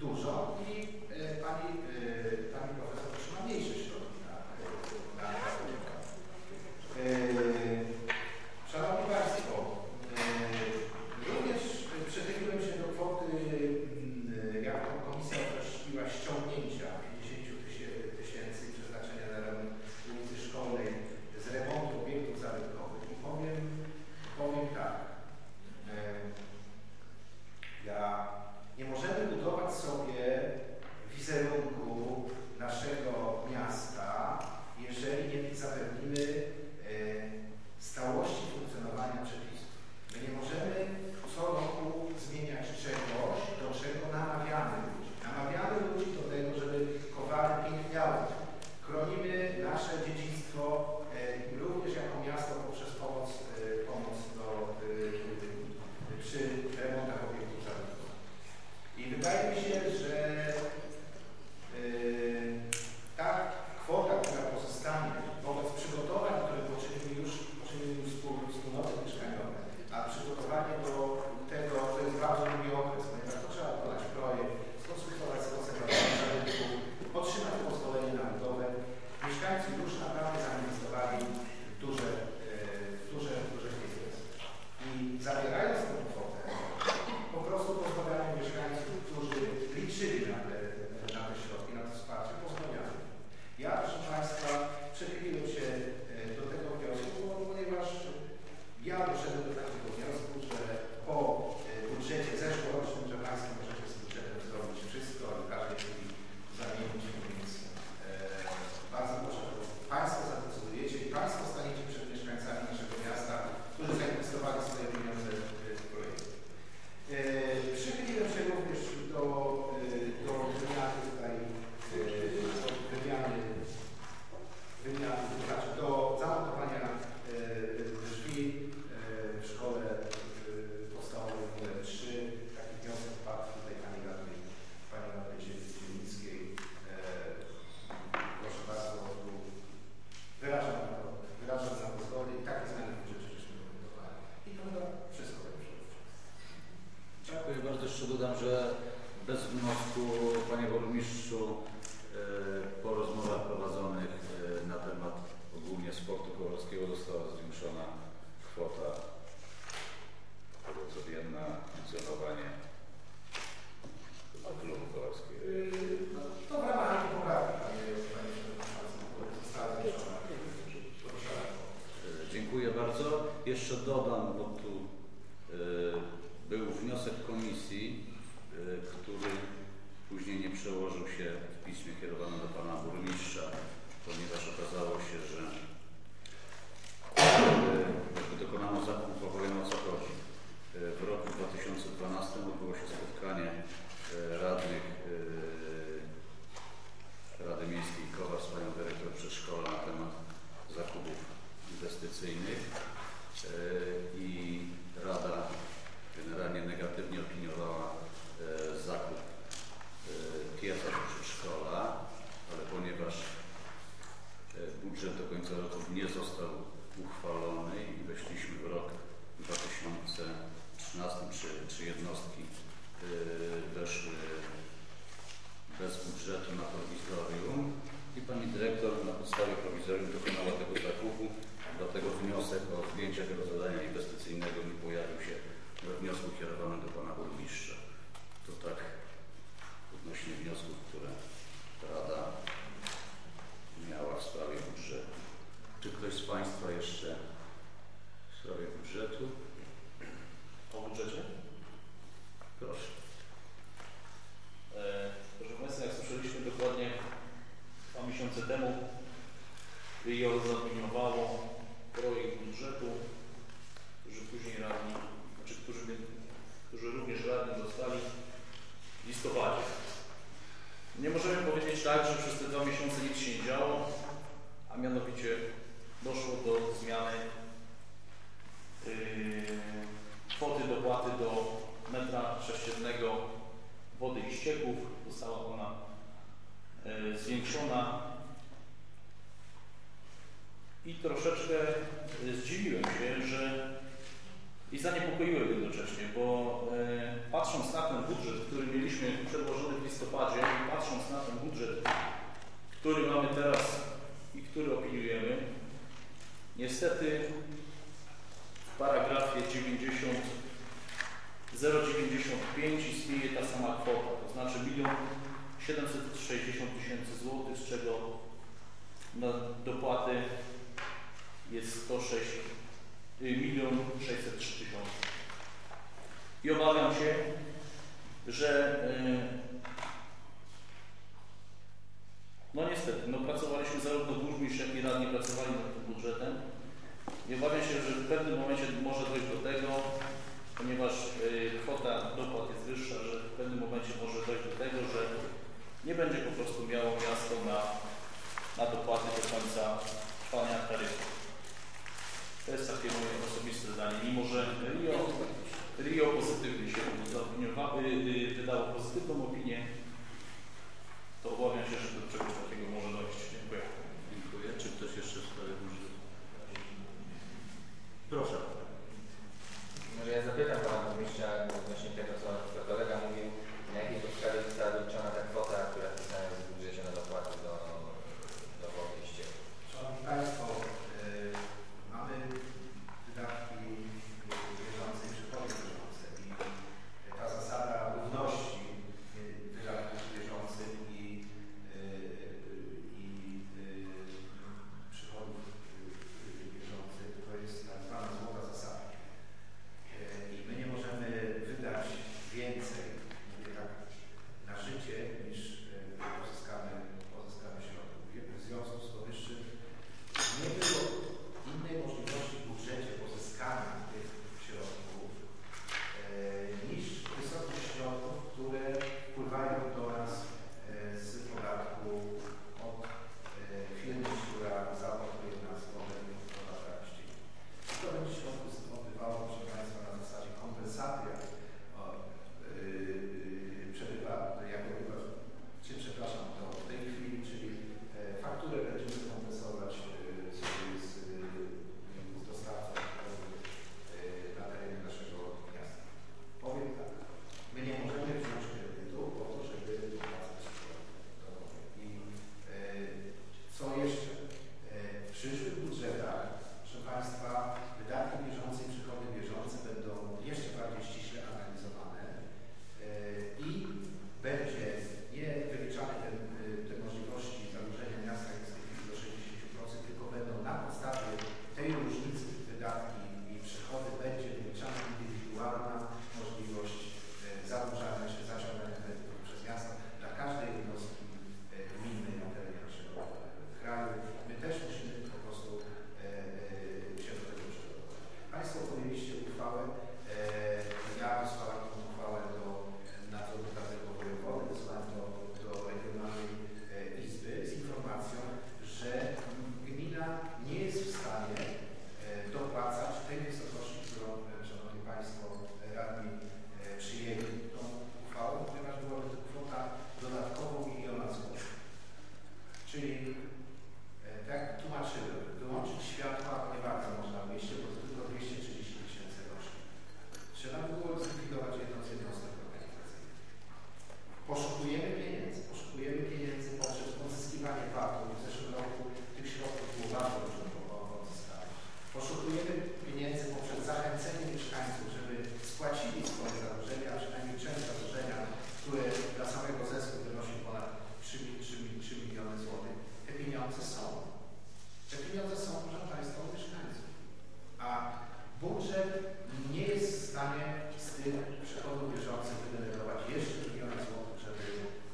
Speaker 5: dużo i pani profesor otrzyma mniejsze środki na pracownika. Szanowni Państwo, również przychyliłem się do kwoty, jaką komisja określiła, ściągnięcia 50 tysięcy przeznaczenia na remont ulicy Szkolnej z remontu obiektów zabytkowych i powiem tak. Nie możemy budować sobie wizerunku naszego miasta, jeżeli nie zapewnimy stałości funkcjonowania przepisów. My nie możemy co roku zmieniać czegoś, do czego namawiamy ludzi. Namawiamy ludzi do tego, żeby Kowary piękniały. Chronimy nasze dziedzictwo również jako miasto poprzez pomoc przy remontach obiektów zabytkowych. I wydaje mi się, że ta kwota, która pozostanie wobec przygotowań, które poczynili już wspólnoty mieszkaniowe, a przygotowanie do tego to jest bardzo długi okres, ponieważ to trzeba wykonać projekt, skonsultować z konserwatorem zabytku, otrzymać pozwolenie na budowę. Mieszkańcy już naprawdę zainwestowali duże pieniądze. I zabierając tę kwotę, po prostu pozbawiamy mieszkańców, którzy liczyli na te środki, na to wsparcie, pozbawiamy. Ja, proszę Państwa, przechyliłem się do tego wniosku, ponieważ ja doszedłem do takiego wniosku, że po budżecie zeszłorocznym, że Państwo możecie z budżetem zrobić wszystko i w każdej chwili zamienić, więc bardzo proszę, Państwo zadecydujecie i Państwo staniecie przed mieszkańcami naszego miasta, którzy zainwestowali swoje pieniądze w projekt. Przychyliłem się również do wymiany tutaj, do zamontowania drzwi w szkole podstawowej nr 3. Taki wniosek padł tutaj pani radnej Zielińskiej. Proszę bardzo, tu wyrażam na to zgodę i takie zmiany w budżecie żeśmy rekomendowali. I to chyba wszystko.
Speaker 1: Dziękuję bardzo. Jeszcze dodam, że bez wniosku, panie burmistrzu, po rozmowach prowadzonych na temat ogólnie sportu kowarskiego została zwiększona kwota codzienna na funkcjonowanie klubu kowarskiego.
Speaker 5: To w ramach poprawki, panie została zwiększona.
Speaker 1: Dziękuję bardzo. Jeszcze dodam, bo tu był wniosek komisji, który później nie przełożył się w piśmie kierowanym do pana burmistrza, ponieważ okazało się, że jakby dokonano zakupu, powiem o co chodzi. W roku 2012 odbyło się spotkanie radnych Rady Miejskiej Kowar z panią dyrektor przedszkola na temat zakupów inwestycyjnych i Rada generalnie negatywnie opiniowała zakup pieca do przedszkola, ale ponieważ budżet do końca roku nie został uchwalony i weszliśmy w rok 2013, czy jednostki weszły bez budżetu na prowizorium i pani dyrektor na podstawie prowizorium dokonała tego zakupu, dlatego wniosek o zdjęcie tego zadania inwestycyjnego nie pojawił się we wniosku kierowanym do pana burmistrza. To tak odnośnie wniosków, które Rada miała w sprawie budżetu. Czy ktoś z Państwa jeszcze w sprawie budżetu?
Speaker 9: O budżecie?
Speaker 1: Proszę.
Speaker 9: Proszę Państwa, jak słyszeliśmy dokładnie 2 miesiące temu, RIO zaopiniowało projekt budżetu, którzy również radni dostali w listopadzie. Nie możemy powiedzieć tak, że przez te 2 miesiące nic się nie działo, a mianowicie doszło do zmiany kwoty dopłaty do metra sześciennego wody i ścieków. Została ona zwiększona i troszeczkę zdziwiłem się, i zaniepokoiłem jednocześnie, bo patrząc na ten budżet, który mieliśmy przedłożony w listopadzie, listopadzie i patrząc na ten budżet, który mamy teraz i który opiniujemy, niestety w paragrafie 0,95 istnieje ta sama kwota, to znaczy 1 760 000 złotych, z czego na dopłaty jest 1 603 000. I obawiam się, że no niestety, pracowaliśmy zarówno burmistrz, jak i radni pracowali nad tym budżetem i obawiam się, że w pewnym momencie może dojść do tego, ponieważ kwota dopłat jest wyższa, że w pewnym momencie może dojść do tego, że nie będzie po prostu miało miasto na dopłaty do końca trwania taryfy. To jest takie moje osobiste zdanie, mimo że RIO pozytywnie się wydało pozytywną opinię, to obawiam się, że do czegoś takiego może dojść. Dziękuję.
Speaker 1: Dziękuję. Czy ktoś jeszcze w sprawie budżetu? Proszę.
Speaker 4: Może ja zapytam pana burmistrza odnośnie tego, co kolega mówił, na jakiej podstawie została wyliczona ta kwota, która wpisana jest w budżecie na dopłaty do wody i ścieków.
Speaker 5: Szanowni Państwo, mamy wydatki bieżące i przychody bieżące i ta zasada równości wydatków bieżących i przychodów bieżących to jest tak zwana złota zasada. I my nie możemy wydać więcej, mówię tak, na życie niż pozyskamy środków. W związku z powyższym nie było innej możliwości w budżecie pozyskania tych środków niż wysokość środków, które wpływają do nas z podatku od firmy, która zaoferuje nas wodę i gospodarkę ścieków. To będzie się odbywało, proszę Państwa, na zasadzie kompensaty, w tej chwili, czyli fakturę będziemy kompensować z dostawcą na terenie naszego miasta. Powiem tak, my nie możemy wziąć kredytu po to, żeby opłacać domowe. I co jeszcze? W przyszłych budżetach, proszę Państwa, wydatki bieżące i przychody bieżące będą jeszcze bardziej ściśle analizowane i będzie nie wyliczane te możliwości zadłużenia miasta jest w tej chwili do 60%, tylko będą na podstawie tej różnicy wydatki i przychody będzie wyliczana indywidualna możliwość zadłużania się, zaciągania kredytów przez miasto dla każdej jednostki gminnej na terenie naszego kraju. My też musimy po prostu się do tego przygotować. Państwo podjęliście uchwałę, ja wysłałem tę uchwałę do nadzoru każdego wojewody, wysłałem do Regionalnej Izby z informacją, że gmina nie jest w stanie dopłacać tej wysokości, którą, Szanowni Państwo, radni przyjęli tą uchwałą, ponieważ byłaby to kwota dodatkowo 1 000 000 złotych. Czyli, tak jak tłumaczyłem, wyłączyć światła nie bardzo można w mieście, bo to tylko 230 000 rocznie. Trzeba by było zlikwidować jedną z jednostek organizacyjnych. Poszukujemy pieniędzy poprzez pozyskiwanie VAT-u. W zeszłym roku tych środków było bardzo dużo pozyskane. Poszukujemy pieniędzy poprzez zachęcenie mieszkańców, żeby spłacili swoje zadłużenia, a przynajmniej część zadłużenia, które dla samego zespołu wynosi ponad 3 miliony złotych. Te pieniądze są. Te pieniądze są, proszę Państwa, od mieszkańców. A budżet nie jest w stanie z tych przychodów bieżących wygenerować jeszcze 1 000 000 złotych, żeby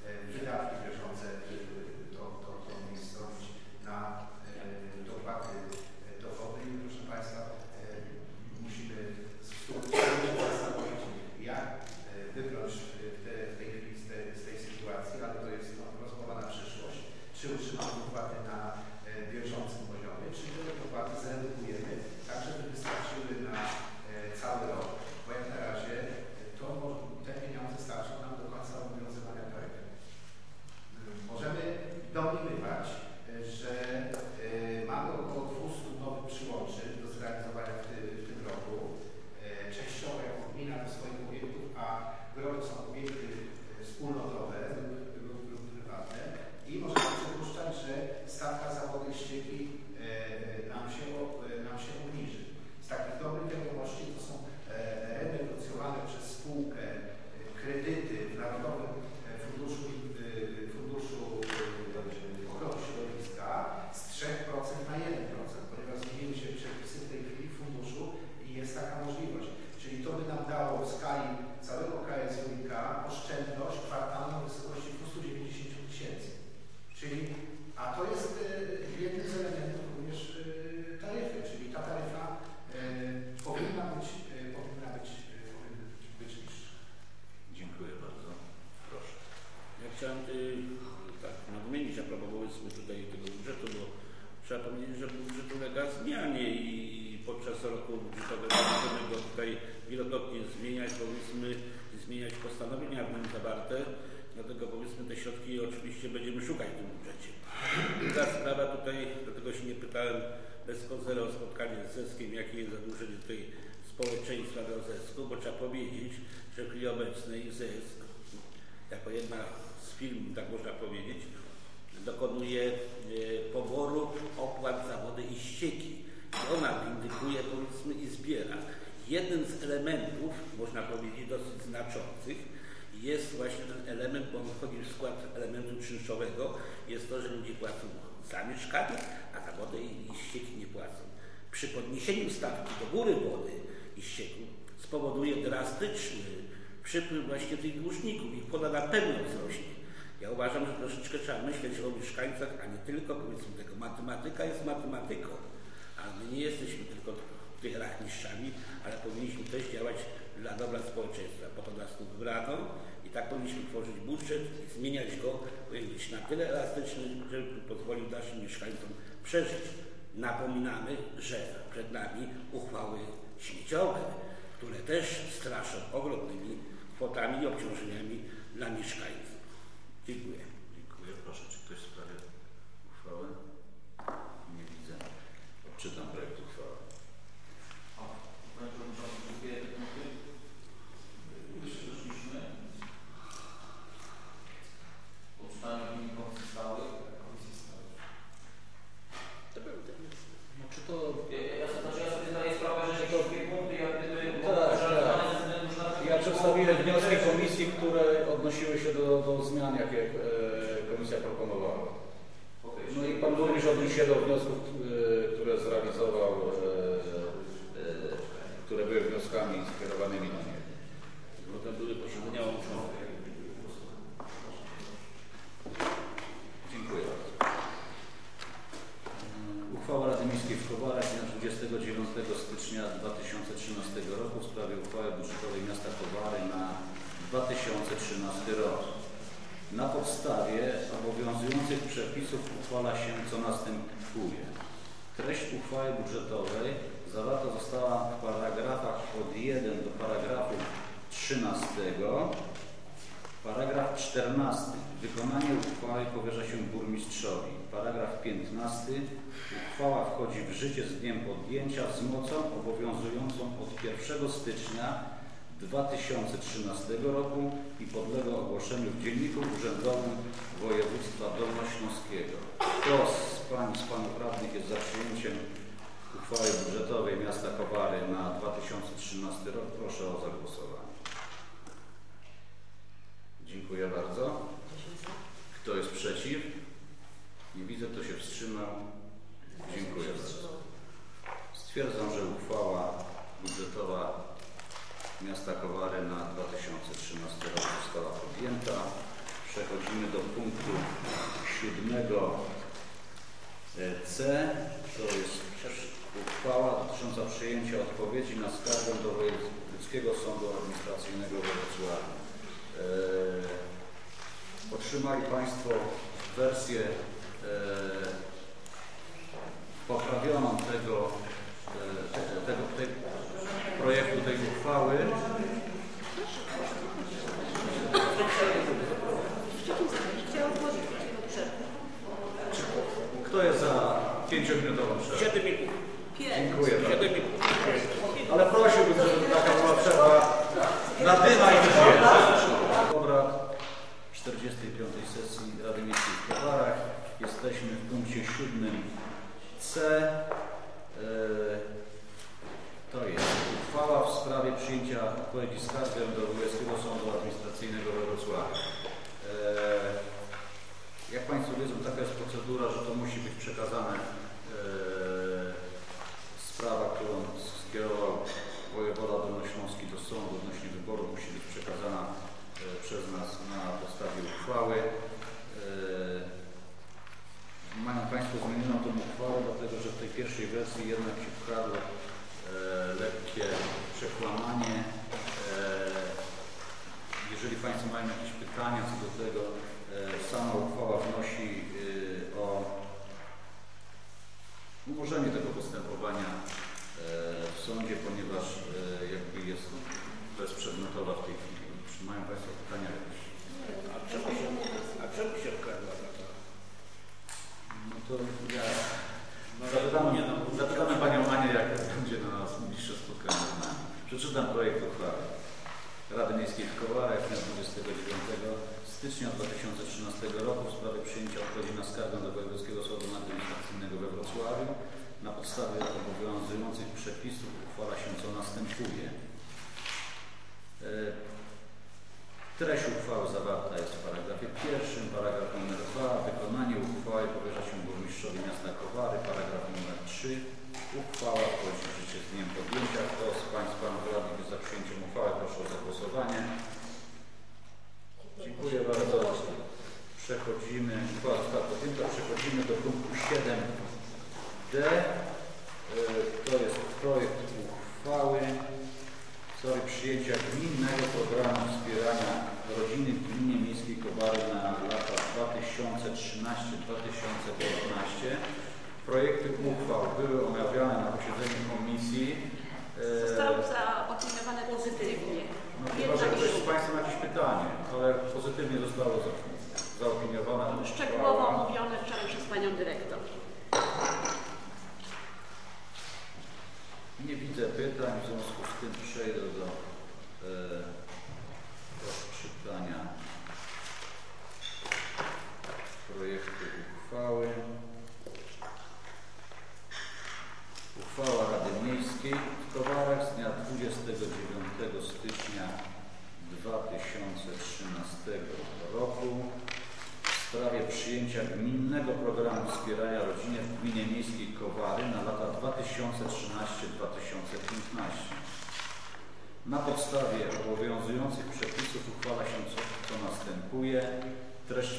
Speaker 7: chciałem tak nadmienić a propos powiedzmy tutaj tego budżetu, bo trzeba powiedzieć, że budżet ulega zmianie i podczas roku budżetowego możemy go tutaj wielokrotnie zmieniać, powiedzmy, zmieniać postanowienia w nim zawarte, dlatego powiedzmy te środki oczywiście będziemy szukać w tym budżecie. Druga sprawa tutaj, dlatego się nie pytałem bez kozera o spotkanie z ZESK-iem, jakie jest zadłużenie tutaj społeczeństwa do ZESK-u, bo trzeba powiedzieć, że w chwili obecnej ZESK jako jedna z firm, tak można powiedzieć, dokonuje poboru opłat za wodę i ścieki. I ona windykuje, powiedzmy, i zbiera. Jeden z elementów, można powiedzieć, dosyć znaczących, jest właśnie ten element, bo on wchodzi w skład elementu czynszowego, jest to, że ludzie płacą za mieszkanie, a za wodę i ścieki nie płacą. Przy podniesieniu stawki do góry wody i ścieku spowoduje drastyczny przypływ właśnie tych dłużników. Ich kwota na pewno wzrośnie. Ja uważam, że troszeczkę trzeba myśleć o mieszkańcach, a nie tylko, powiedzmy, tego. Matematyka jest matematyką, ale my nie jesteśmy tylko tych rachmistrzami, ale powinniśmy też działać dla dobra społeczeństwa. Po to nas tu wybrano i tak powinniśmy tworzyć budżet i zmieniać go, powinien być na tyle elastyczny, żeby pozwolił naszym mieszkańcom przeżyć. Napominamy, że przed nami uchwały śmieciowe, które też straszą ogromnymi kwotami i obciążeniami dla mieszkańców. Dziękuję.
Speaker 1: Dziękuję. Proszę, czy ktoś w sprawie uchwały? Nie widzę. Odczytam projekt uchwały.
Speaker 9: Panie Przewodniczący, dziękuję. Wyszliśmy po czytaniu opinii komisji stałych.
Speaker 6: To był ten wniosek.
Speaker 5: No, czy to...
Speaker 9: Ja sobie zdaję sprawę, że wszystkie punkty jak gdyby...
Speaker 5: Ja przedstawiłem wnioski komisji, które odnosiły się do zmian, jakie komisja proponowała. No i pan burmistrz odniósł się do wniosków, które zrealizował, które były wnioskami skierowanymi do niego.
Speaker 7: Bo to były posiedzenia łączone.
Speaker 1: Dziękuję bardzo. Uchwała Rady Miejskiej w Kowarach z dnia 29 stycznia 2013 roku w sprawie uchwały budżetowej miasta Kowary na 2013 rok. Na podstawie obowiązujących przepisów uchwala się, co następuje. Treść uchwały budżetowej zawarta została w paragrafach od 1 do paragrafu 13. Paragraf 14. Wykonanie uchwały powierza się burmistrzowi. Paragraf 15. Uchwała wchodzi w życie z dniem podjęcia z mocą obowiązującą od 1 stycznia 2013 roku i podlega ogłoszeniu w Dzienniku Urzędowym Województwa Dolnośląskiego. Kto z pań i z panów radnych jest za przyjęciem uchwały budżetowej miasta Kowary na 2013 rok? Proszę o zagłosowanie. Dziękuję bardzo. Kto jest przeciw? Nie widzę, kto się wstrzymał. Dziękuję bardzo. Stwierdzam, że uchwała budżetowa miasta Kowary na 2013 rok została podjęta. Przechodzimy do punktu 7c. To jest uchwała dotycząca przyjęcia odpowiedzi na skargę do Wojewódzkiego Sądu Administracyjnego we Wrocławiu. Otrzymali Państwo wersję poprawioną tego projektu tej uchwały.
Speaker 2: Chciałam złożyć przerwę.
Speaker 1: Kto jest za 5-minutową przerwę?
Speaker 7: 7,5.
Speaker 1: Dziękuję bardzo.
Speaker 7: 7,5.
Speaker 1: Ale prosiłbym, żeby taka była przerwa na dyma i obrad 45. sesji Rady Miejskiej w Kowarach. Jesteśmy w punkcie 7c. To jest uchwała w sprawie przyjęcia odpowiedzi skargi do Wojewódzkiego Sądu Administracyjnego we Wrocławiu. Jak Państwo wiedzą, taka jest procedura, że to musi być przekazane sprawa, którą skierował wojewoda dolnośląski do sądu odnośnie wyboru, musi być przekazana przez nas na podstawie uchwały. Mają Państwo zmienioną tę uchwałę, dlatego że w tej pierwszej wersji jednak się wkradło lekkie przekłamanie. Jeżeli Państwo mają jakieś pytania co do tego, Sama uchwała wnosi o umorzenie tego postępowania w sądzie, ponieważ jakby jest bezprzedmiotowa w tej chwili. Czy mają Państwo pytania jakieś?
Speaker 7: A czemu się wkradła taka?
Speaker 1: No to ja zapytamy Panią Anię, jak będzie na nas bliższe spotkanie z nami. Przeczytam projekt uchwały Rady Miejskiej w Kowarach z dnia 29 stycznia 2013 roku w sprawie przyjęcia odpowiedzi na skargę do Wojewódzkiego Sądu Administracyjnego we Wrocławiu. Na podstawie obowiązujących przepisów uchwala się, co następuje. Treść uchwały zawarta jest w paragrafie pierwszym, paragraf numer 2. Wykonanie uchwały powierza się burmistrzowi miasta Kowary. Paragraf numer 3. Uchwała wchodzi w życie z dniem podjęcia. Kto z Państwa radnych jest za przyjęciem uchwały, proszę o zagłosowanie. Dziękuję bardzo. Uchwała została podjęta. Przechodzimy do punktu 7d. To jest projekt uchwały w sprawie przyjęcia gminnego programu wspierania rodziny w gminie miejskiej Kowary na lata 2013-2015. Projekty uchwał były omawiane na posiedzeniu komisji.
Speaker 6: Zostały zaopiniowane pozytywnie.
Speaker 1: No, chyba, że ktoś z Państwa ma jakieś pytanie, ale pozytywnie zostało zaopiniowane.
Speaker 6: Szczegółowo omówione wczoraj przez Panią Dyrektor.
Speaker 1: Nie widzę pytań, w związku z tym przejdę do odczytania projektu uchwały. Uchwała Rady Miejskiej w Kowarach z dnia 29 stycznia 2013 roku w sprawie przyjęcia gminnego programu wspierania rodziny w gminie miejskiej Kowary na lata 2013-2015. Na podstawie obowiązujących przepisów uchwala się, co następuje. Treść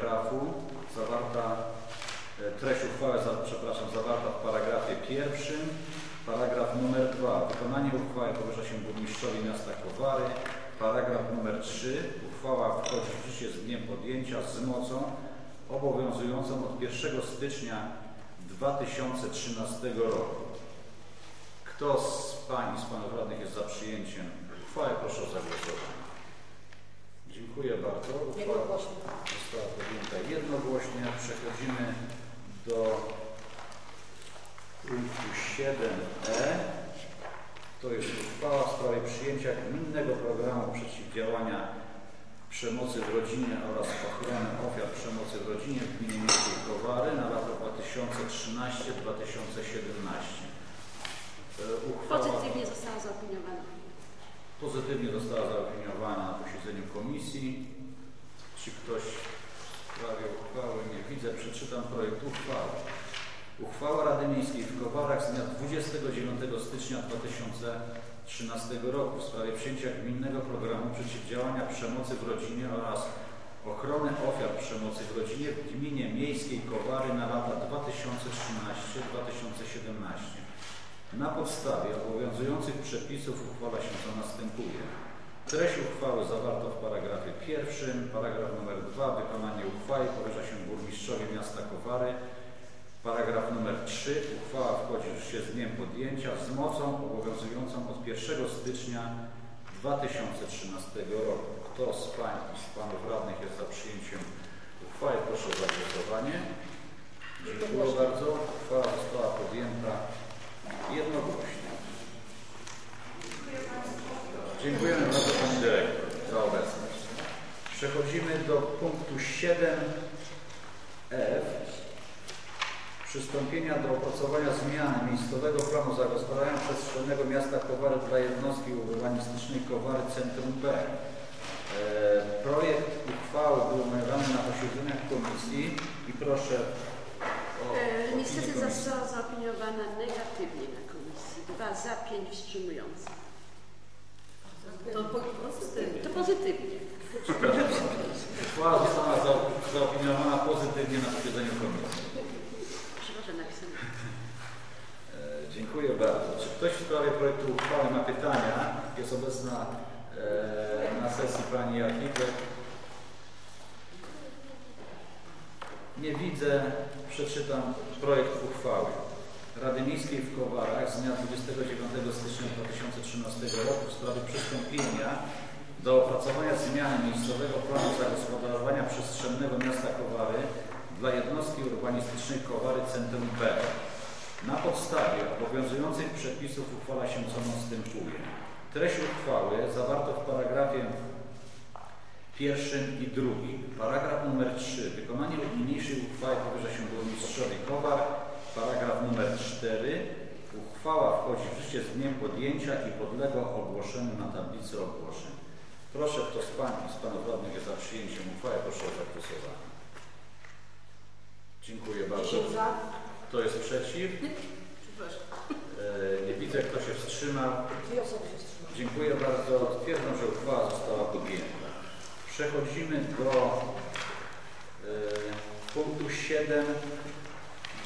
Speaker 1: uchwały zawarta w paragrafie pierwszym. Paragraf numer 2. Wykonanie uchwały powierza się burmistrzowi miasta Kowary. Paragraf numer 3. Uchwała wchodzi w życie z dniem podjęcia z mocą obowiązującą od 1 stycznia 2013 roku. Kto z Pań i z Panów Radnych jest za przyjęciem uchwały? Proszę o zagłosowanie. Dziękuję bardzo. Uchwała została podjęta jednogłośnie. Przechodzimy do punktu 7e. To jest uchwała w sprawie przyjęcia gminnego programu przeciwdziałania przemocy w rodzinie oraz ochrony ofiar przemocy w rodzinie w gminie miejskiej Kowary na lata 2013-2017.
Speaker 6: Pozytywnie została zaopiniowana.
Speaker 1: Pozytywnie została zaopiniowana na posiedzeniu komisji. Czy ktoś w sprawie uchwały? Nie widzę. Przeczytam projekt uchwały. Uchwała Rady Miejskiej w Kowarach z dnia 29 stycznia 2013 roku w sprawie przyjęcia gminnego programu przeciwdziałania przemocy w rodzinie oraz ochrony ofiar przemocy w rodzinie w gminie miejskiej Kowary na lata 2013-2017. Na podstawie obowiązujących przepisów uchwala się, co następuje. Treść uchwały zawarta w paragrafie pierwszym. Paragraf numer 2. Wykonanie uchwały powierza się burmistrzowi miasta Kowary. Paragraf numer 3. Uchwała wchodzi w życie z dniem podjęcia z mocą obowiązującą od 1 stycznia 2013 roku. Kto z Pań i z Panów Radnych jest za przyjęciem uchwały? Proszę o zagłosowanie. Dziękuję bardzo. Uchwała została podjęta jednogłośnie. Dziękujemy bardzo Pani Dyrektor za obecność. Przechodzimy do punktu 7f. Przystąpienia do opracowania zmiany miejscowego planu zagospodarowania przestrzennego miasta Kowary dla jednostki urbanistycznej Kowary Centrum B. Projekt uchwały był omawiany na posiedzeniach komisji i proszę o...
Speaker 6: Niestety została zaopiniowana negatywnie na komisji. 2 za, 5 wstrzymujących. To pozytywnie.
Speaker 1: Uchwała została zaopiniowana pozytywnie na posiedzeniu komisji. Dziękuję bardzo. Czy ktoś w sprawie projektu uchwały ma pytania? Jest obecna na sesji Pani architekt. Nie widzę. Przeczytam projekt uchwały Rady Miejskiej w Kowarach z dnia 29 stycznia 2013 roku w sprawie przystąpienia do opracowania zmiany miejscowego planu zagospodarowania przestrzennego miasta Kowary dla jednostki urbanistycznej Kowary Centrum B. Na podstawie obowiązujących przepisów uchwala się, co następuje. Treść uchwały zawarto w paragrafie 1 i 2. Paragraf numer 3. Wykonanie lub niniejszej uchwały powierza się burmistrzowi Kowar. Paragraf numer 4. Uchwała wchodzi w życie z dniem podjęcia i podlega ogłoszeniu na tablicy ogłoszeń. Proszę, kto z pań i z panów radnych jest za przyjęciem uchwały, proszę o zagłosowanie. Dziękuję bardzo. Kto jest przeciw? Nie widzę, kto się wstrzymał. Dziękuję bardzo. Stwierdzam, że uchwała została podjęta. Przechodzimy do punktu 7g.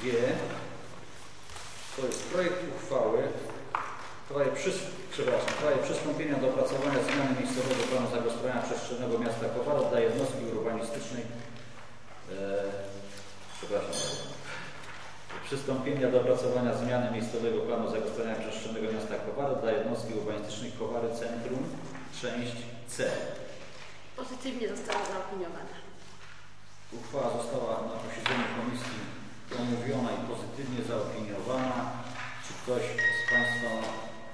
Speaker 1: To jest projekt uchwały w sprawie przystąpienia do opracowania zmiany miejscowego planu zagospodarowania przestrzennego miasta Kowara dla jednostki urbanistycznej przystąpienia do opracowania zmiany miejscowego planu zagospodarowania przestrzennego miasta Kowary dla jednostki urbanistycznej Kowary Centrum, część C.
Speaker 6: Pozytywnie została zaopiniowana.
Speaker 1: Uchwała została na posiedzeniu komisji omówiona i pozytywnie zaopiniowana. Czy ktoś z Państwa ma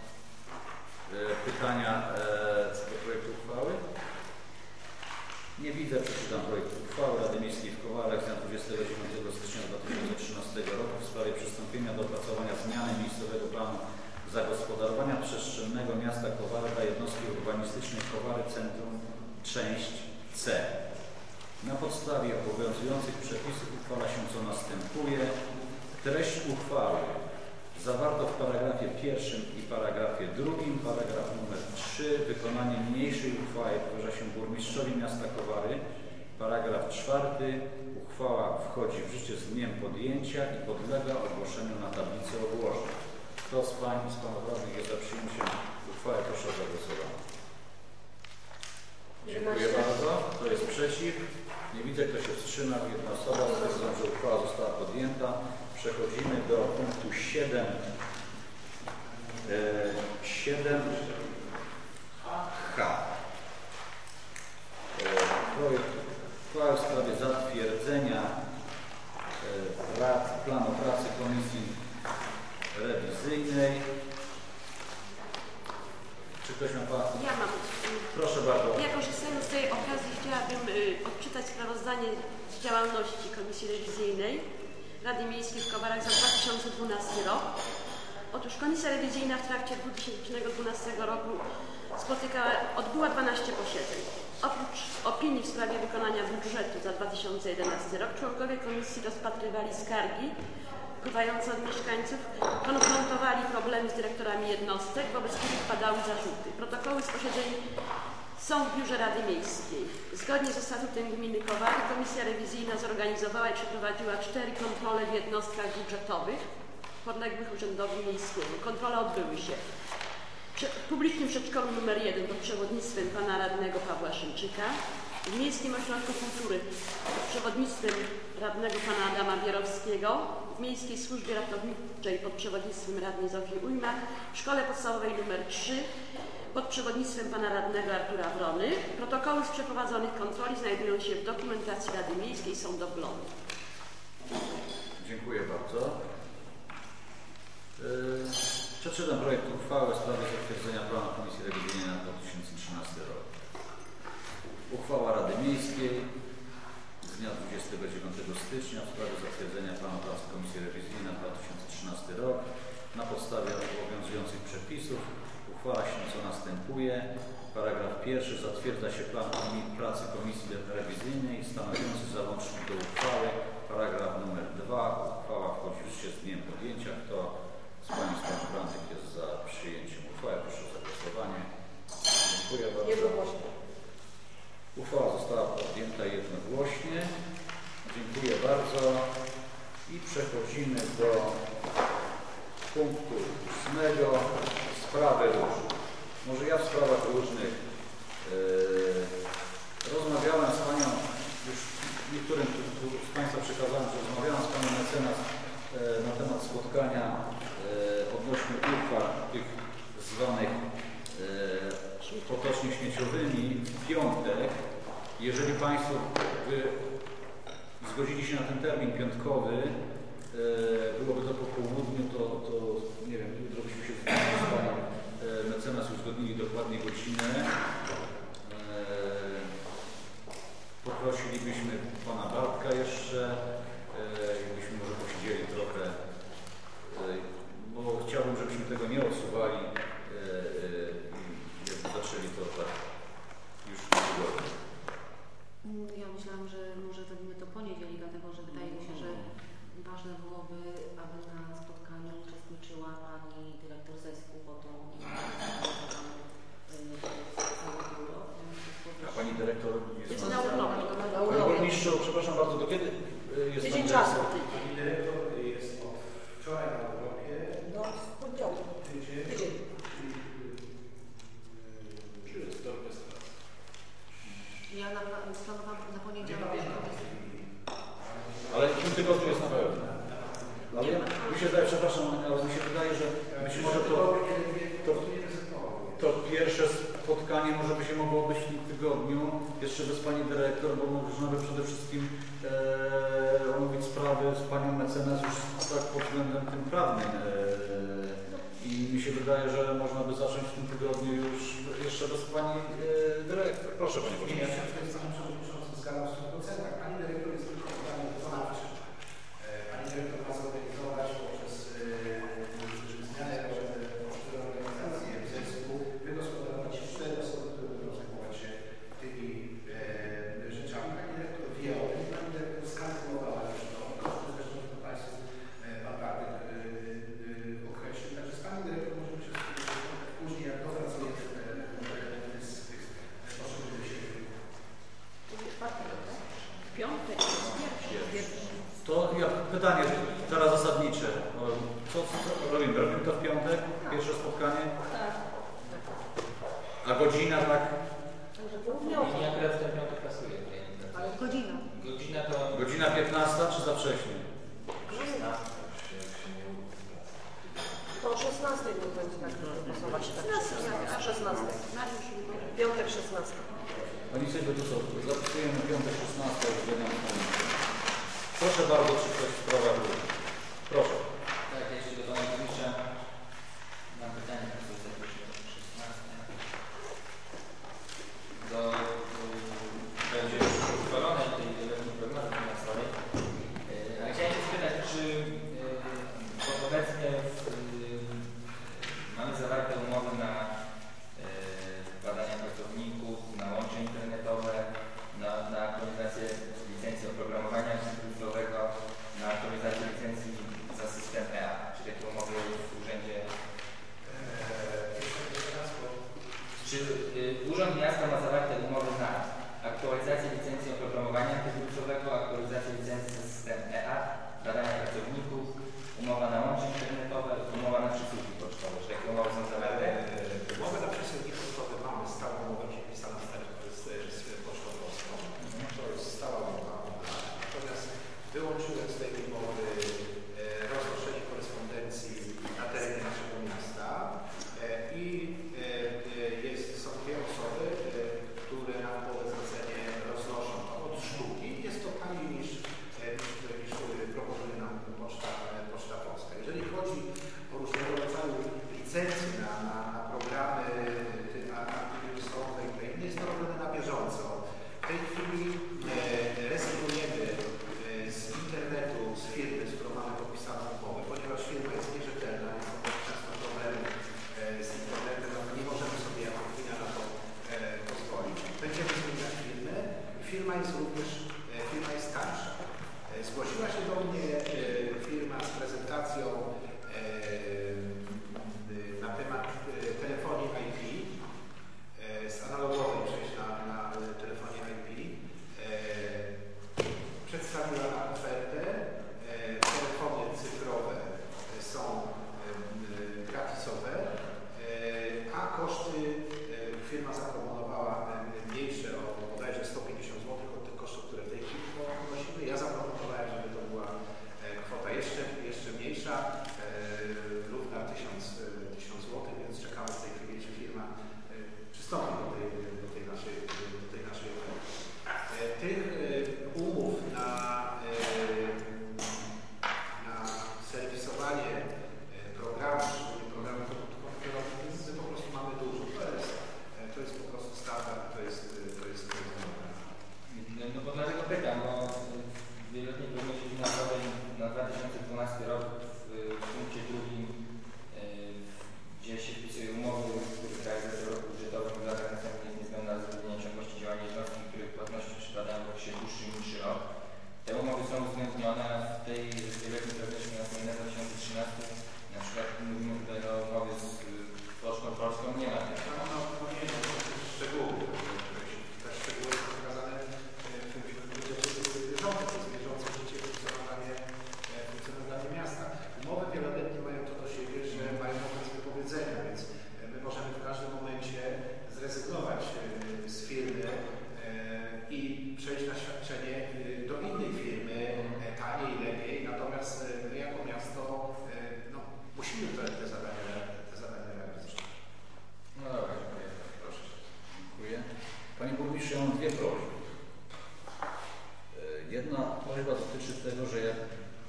Speaker 1: pytania co do projektu uchwały? Nie widzę. Przeczytam projekt uchwały Rady Miejskiej w Kowarach z dnia 29 stycznia 2013 roku w sprawie przystąpienia do opracowania zmiany miejscowego planu zagospodarowania przestrzennego miasta Kowary dla jednostki urbanistycznej Kowary Centrum, część C. Na podstawie obowiązujących przepisów uchwala się, co następuje. Treść uchwały zawarto w paragrafie 1 i paragrafie 2. Paragraf numer 3. Wykonanie niniejszej uchwały powierza się burmistrzowi miasta Kowary. Paragraf 4. Uchwała wchodzi w życie z dniem podjęcia i podlega ogłoszeniu na tablicy ogłoszeń. Kto z pań i z panów radnych jest za przyjęciem uchwały, proszę o zagłosowanie. Dziękuję bardzo. Kto jest przeciw? Nie widzę, kto się wstrzymał. Jedna osoba. Stwierdzam, że uchwała została podjęta. Przechodzimy do punktu 7. 7H. Projekt uchwały w sprawie zatwierdzenia planu pracy Komisji Rewizyjnej. Czy ktoś ma pan?
Speaker 6: Ja mam.
Speaker 1: Proszę bardzo.
Speaker 6: Ja korzystając z tej okazji chciałabym odczytać sprawozdanie z działalności Komisji Rewizyjnej Rady Miejskiej w Kowarach za 2012 rok. Otóż Komisja Rewizyjna w trakcie 2012 roku odbyła 12 posiedzeń. Oprócz opinii w sprawie wykonania budżetu za 2011 rok członkowie komisji rozpatrywali skargi wpływające od mieszkańców, konfrontowali problemy z dyrektorami jednostek, wobec których padały zarzuty. Protokoły z posiedzeń są w Biurze Rady Miejskiej. Zgodnie ze statutem gminy Kowary Komisja Rewizyjna zorganizowała i przeprowadziła 4 kontrole w jednostkach budżetowych podległych Urzędowi Miejskiemu. Kontrole odbyły się w publicznym przedszkolu nr 1 pod przewodnictwem pana radnego Pawła Szymczyka, w Miejskim Ośrodku Kultury pod przewodnictwem radnego pana Adama Bierowskiego, w Miejskiej Służbie Ratowniczej pod przewodnictwem radnej Zofii Ujma, w Szkole Podstawowej nr 3 pod przewodnictwem pana radnego Artura Wrony. Protokoły z przeprowadzonych kontroli znajdują się w dokumentacji Rady Miejskiej, są do wglądu.
Speaker 1: Dziękuję bardzo. Przeczytam projekt uchwały w sprawie zatwierdzenia planu Komisji Rewizyjnej na 2013 rok. Uchwała Rady Miejskiej z dnia 29 stycznia w sprawie zatwierdzenia planu pracy Komisji Rewizyjnej na 2013 rok. Na podstawie obowiązujących przepisów uchwala się, co następuje. Paragraf 1. Zatwierdza się plan pracy Komisji Rewizyjnej stanowiący załącznik do uchwały. Paragraf numer 2. Uchwała wchodzi w życie z dniem podjęcia. Kto z Pani z Panów radnych jest za przyjęciem uchwały? Proszę o zagłosowanie. Dziękuję bardzo. Uchwała została podjęta jednogłośnie. Dziękuję bardzo. I przechodzimy do punktu 8. Sprawy różne. Może ja w sprawach różnych rozmawiałem z Panią już w niektórym tu z Państwa przekazałem, że rozmawiałem z Panią Mecenas na temat spotkania odnośnie uchwał tych zwanych potocznie śmieciowymi w piątek. Jeżeli Państwo zgodzili się na ten termin piątkowy, byłoby to po południu, to nie wiem, jutro byśmy się z Panią Mecenas uzgodnili dokładnie godzinę. Poprosilibyśmy Pana Bartka jeszcze, jakbyśmy może posiedzieli trochę, bo chciałbym, żebyśmy tego nie odsuwali i jakby zaczęli to tak już w tygodniu.
Speaker 2: Ja myślałam, że może zrobimy to poniedziałek, dlatego że wydaje mi się, że ważne byłoby, aby na spotkaniu uczestniczyła Pani Dyrektor Zespół, bo to całe biuro.
Speaker 1: A Pani Dyrektor
Speaker 6: Jest na urlopie.
Speaker 1: Panie Burmistrzu, przepraszam bardzo, do kiedy jest
Speaker 6: Tydzień
Speaker 1: Pani
Speaker 6: czasu.
Speaker 1: Dyrektor?
Speaker 5: Pani Dyrektor jest od wczoraj na urlopie.
Speaker 8: No, w poniedziałek. Tydzień.
Speaker 2: Ja planowałam na poniedziałek.
Speaker 1: Ale w tym tygodniu jest na pewno. Ale mi się wydaje, przepraszam, ale mi się wydaje, że być może to pierwsze spotkanie może by się mogło odbyć w tym tygodniu, jeszcze bez Pani Dyrektor, bo można by przede wszystkim omówić sprawy z Panią Mecenas już tak pod względem tym prawnym. I mi się wydaje, że można by zacząć w tym tygodniu już jeszcze bez Pani Dyrektor. Proszę Panie Pośle.
Speaker 5: Ja się z Panem Przewodniczącym zgadzam w 100%. Pani Dyrektor jest tylko organem wykonawczym. Pani Dyrektor ma zorganizować poprzez zmianę organizację zespół, wygospodarować 4 osoby, które będą zajmować się tymi rzeczami. Pani Dyrektor wie o tym. Pani Dyrektor skalkulowała już to. Zresztą to Państwu Pan Bartek określił. Także z Pani Dyrektor możemy się spotkać później, jak dopracujemy z tych poszczególnych siebie.
Speaker 6: W piątek jest pierwszy.
Speaker 1: To ja pytanie teraz zasadnicze. Co robimy? Robimy to w piątek? Pierwsze spotkanie?
Speaker 6: Tak.
Speaker 1: A godzina tak?
Speaker 8: Także południowo.
Speaker 4: I akurat w ten piątek pasuje.
Speaker 2: Ale godzina.
Speaker 4: Godzina to...
Speaker 1: Godzina 15 czy za wcześnie?
Speaker 4: 16.
Speaker 8: To o 16 będzie tak pasować. A 16.
Speaker 6: Mariusz,
Speaker 8: Piątek 16.
Speaker 1: Oni sobie tu co? Zapisujemy piątek 16. Proszę bardzo, czy ktoś w sprawach był? Proszę.
Speaker 4: Tak, jeśli do Pana Burmistrza mam pytanie, co jest zaproszone 16. Będzie już uchwalone tej prognozy finansowej. Ale chciałem się spytać, czy obecnie mamy zawarte umowy na badania pracowników, na łącze internetowe, na aktualizację licencji oprogramowania komputerowego, na aktualizację licencji za system EA. Czy takie umowy w urzędzie? Czy Urząd Miasta ma zawarte umowy na aktualizację licencji oprogramowania komputerowego, aktualizację licencji za system EA, badania pracowników, umowa na łącze internetowe, umowa na przesyłki pocztowe? Czy takie umowy są zawarte?
Speaker 5: Umowę na przesyłki pocztowe mamy, stałą umowę podpisaną z Pocztą Polską. To jest stała umowa. Natomiast wyłączyłem z tej umowy roznoszenie korespondencji na terenie naszego miasta i są 2 osoby, które na połowę zlecenie roznoszą to od sztuki. Jest to taniej niż proponuje nam Poczta Polska. Jeżeli chodzi o różnego rodzaju licencje na programy antywirusowe i inne, jest to robione na bieżąco. W tej chwili rezygnujemy z internetu, z firmy, z którą mamy podpisaną umowę, ponieważ firma jest nierzetelna, są często problemy z internetem, no nie możemy sobie jako gmina na to pozwolić. Będziemy zmieniać firmę. Firma jest również tańsza. Zgłosiła się do mnie firma z prezentacją na temat telefonii IP, z analogowej przejść na telefonie IP. Przedstawiła nam ofertę. Telefony cyfrowe są gratisowe, a koszty firma zaproponowała mniejsze o bodajże 150 zł od tych kosztów, które w tej chwili ponosimy. Ja zaproponowałem
Speaker 4: dłuższy rok. Te umowy są uwzględnione w tej letniej prognozie finansowej na 2013. Na przykład mówimy tutaj o umowie z Pocztą Polską, nie ma tych.
Speaker 5: Nie ma szczegółów, te szczegóły są wskazane w tym bieżące życie funkcjonowanie miasta. Umowy wieloletnie mają to do siebie, że mają okres wypowiedzenia, więc my możemy w każdym momencie zrezygnować z firmy i przejść na świadczenie do innej firmy, taniej, lepiej. Natomiast my jako miasto musimy te zadania realizować.
Speaker 4: No dobra, proszę.
Speaker 1: Dziękuję. Panie Burmistrzu, ja mam dwie prośby. Jedna prośba dotyczy tego, że jak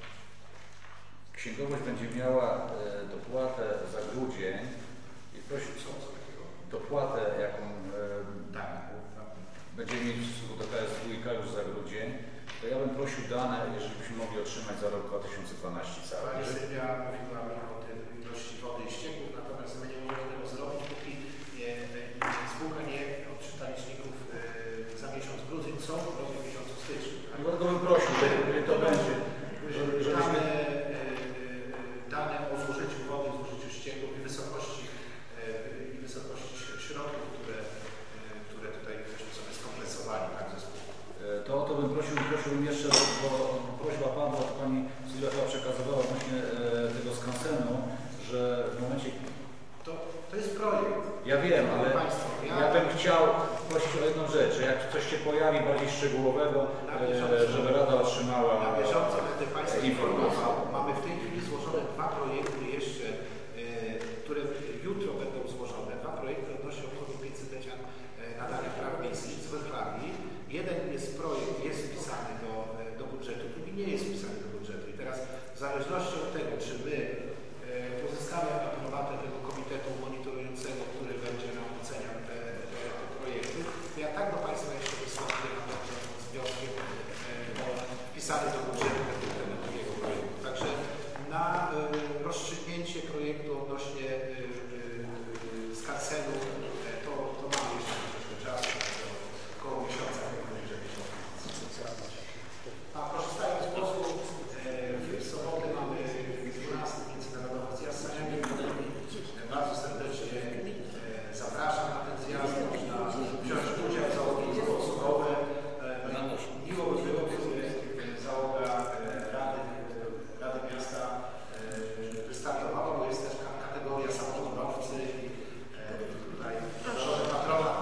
Speaker 1: księgowość będzie miała dopłatę za grudzień i dopłatę, jaką będziemy mieć w stosunku do KSW już za grudzień, to ja bym prosił dane, jeżeli byśmy mogli otrzymać za rok 2012 cały.
Speaker 5: Pani Sylwia mówiła mi o tej ilości wody i ścieków, natomiast my nie możemy tego zrobić, póki spółka nie odczyta liczników za miesiąc grudzień, co robi w miesiącu styczniu.
Speaker 1: Dlatego bym prosił, że to będzie, żebyśmy...
Speaker 5: Dane o zużyciu wody, zużyciu ścieków i wysokości środków, które tutaj sobie skomplesowali, tak, zespół.
Speaker 1: To bym prosił jeszcze, bo prośba Pawła, to Pani Sylwia chyba przekazywała właśnie tego skansenu, że w momencie...
Speaker 5: To jest projekt.
Speaker 1: Ja wiem, ale
Speaker 5: Państwo,
Speaker 1: ja bym chciał prosić o jedną rzecz, że jak coś się pojawi bardziej szczegółowego, żeby Rada otrzymała
Speaker 5: na bieżąco będę Państwa
Speaker 1: informację.
Speaker 5: Mamy w tej chwili złożone dwa projekty jeszcze, które jutro będą złożone. Dwa projekty odnośnie obchodu 500-lecia nadania praw miejskich z Węglawi. Jeden projekt jest wpisany do budżetu, drugi nie jest wpisany do budżetu. I teraz w zależności od tego, czy my pozyskamy aprobatę tego komitetu monitorującego, który będzie nam oceniał te projekty, to ja tak do Państwa jeszcze wystąpię z wnioskiem wpisany do budżetu tego drugiego projektu. Także na rozstrzygnięcie projektu odnośnie skansenu to mamy jeszcze troszeczkę czasu, około miesiąca, poniżej miesiąca. A korzystając z głosu, w sobotę mamy 12 Międzynarodowy Zjazd Saniami. Bardzo serdecznie zapraszam na ten zjazd. Można wziąć udział w załogi osobowe. Miło by było, gdyby załoga Rady Miasta wystartowała, bo jest też kategoria samorządowcy. Tutaj proszę patronat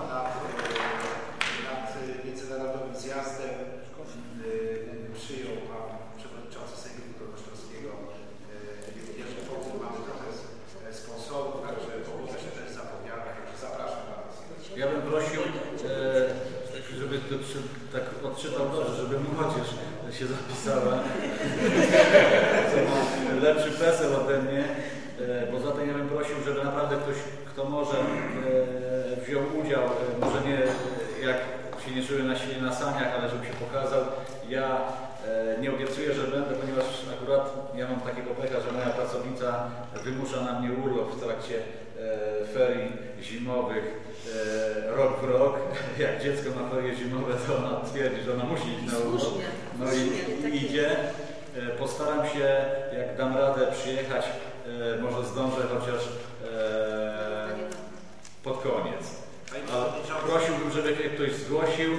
Speaker 5: nad Międzynarodowym Zjazdem przyjął Pan Przewodniczący Sejmiku Dolnośląskiego Jerzy Połzy. Mamy trochę sponsorów, także pogoda się też zapowiada, także zapraszam na Was.
Speaker 1: Ja bym prosił, żeby tak odczytał dobrze, żeby młodzież się zapisała, co ma lepszy PESEL ode mnie. Poza tym ja bym prosił, żeby naprawdę ktoś, kto może, wziął udział, może nie jak się nie czuję na saniach, ale żeby się pokazał. Ja nie obiecuję, że będę, ponieważ akurat ja mam takiego pecha, że moja pracownica wymusza na mnie urlop w trakcie ferii zimowych rok w rok. Jak dziecko ma ferie zimowe, to ona twierdzi, że ona musi iść na urlop. No i idzie. Postaram się, jak dam radę przyjechać, może zdążę chociaż pod koniec. Prosiłbym, żeby ktoś zgłosił.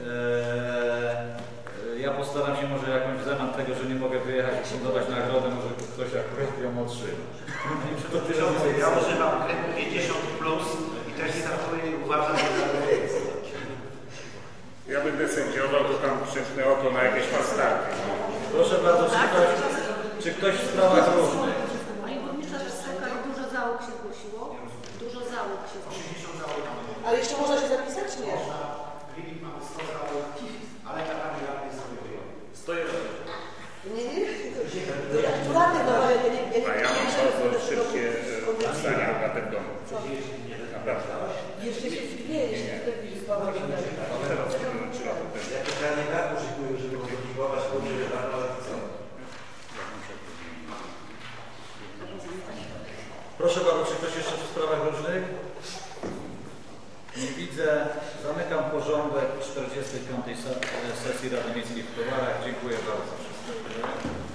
Speaker 1: Ja postaram się może jakąś w zamian tego, że nie mogę wyjechać i fundować nagrodę, może ktoś akurat ją otrzyma.
Speaker 5: Ja używam 50+ i też startuję i uważam, że to jest.
Speaker 10: Ja będę sędziował, to tam przymknę oko na jakieś pastarki.
Speaker 1: Proszę bardzo, czy ktoś w sprawach różnych?
Speaker 6: Panie Burmistrzu, dużo załóg się zgłosiło. Dużo załóg się zgłosiło.
Speaker 5: 80 załóg mamy.
Speaker 8: Ale jeszcze można się zapisać, czy nie?
Speaker 5: Można. Limit mamy 100 załóg, ale na Pani Radnej sobie wyjął.
Speaker 9: 101.
Speaker 8: Nie. To jak aktualnie, no ale ja nie
Speaker 10: A ja mam bardzo szybkie zdania na ten dom. Naprawdę.
Speaker 8: Jeszcze się nie, jeśli ktoś widzi słabo.
Speaker 10: Teraz 3 lata temu.
Speaker 4: Ja pytanie tak poszukuję, żeby modyfikować budżet co?
Speaker 1: Proszę bardzo, czy ktoś jeszcze w sprawach różnych? Nie widzę. Zamykam porządek 40. 25. sesji Rady Miejskiej w Kowarach. Dziękuję bardzo.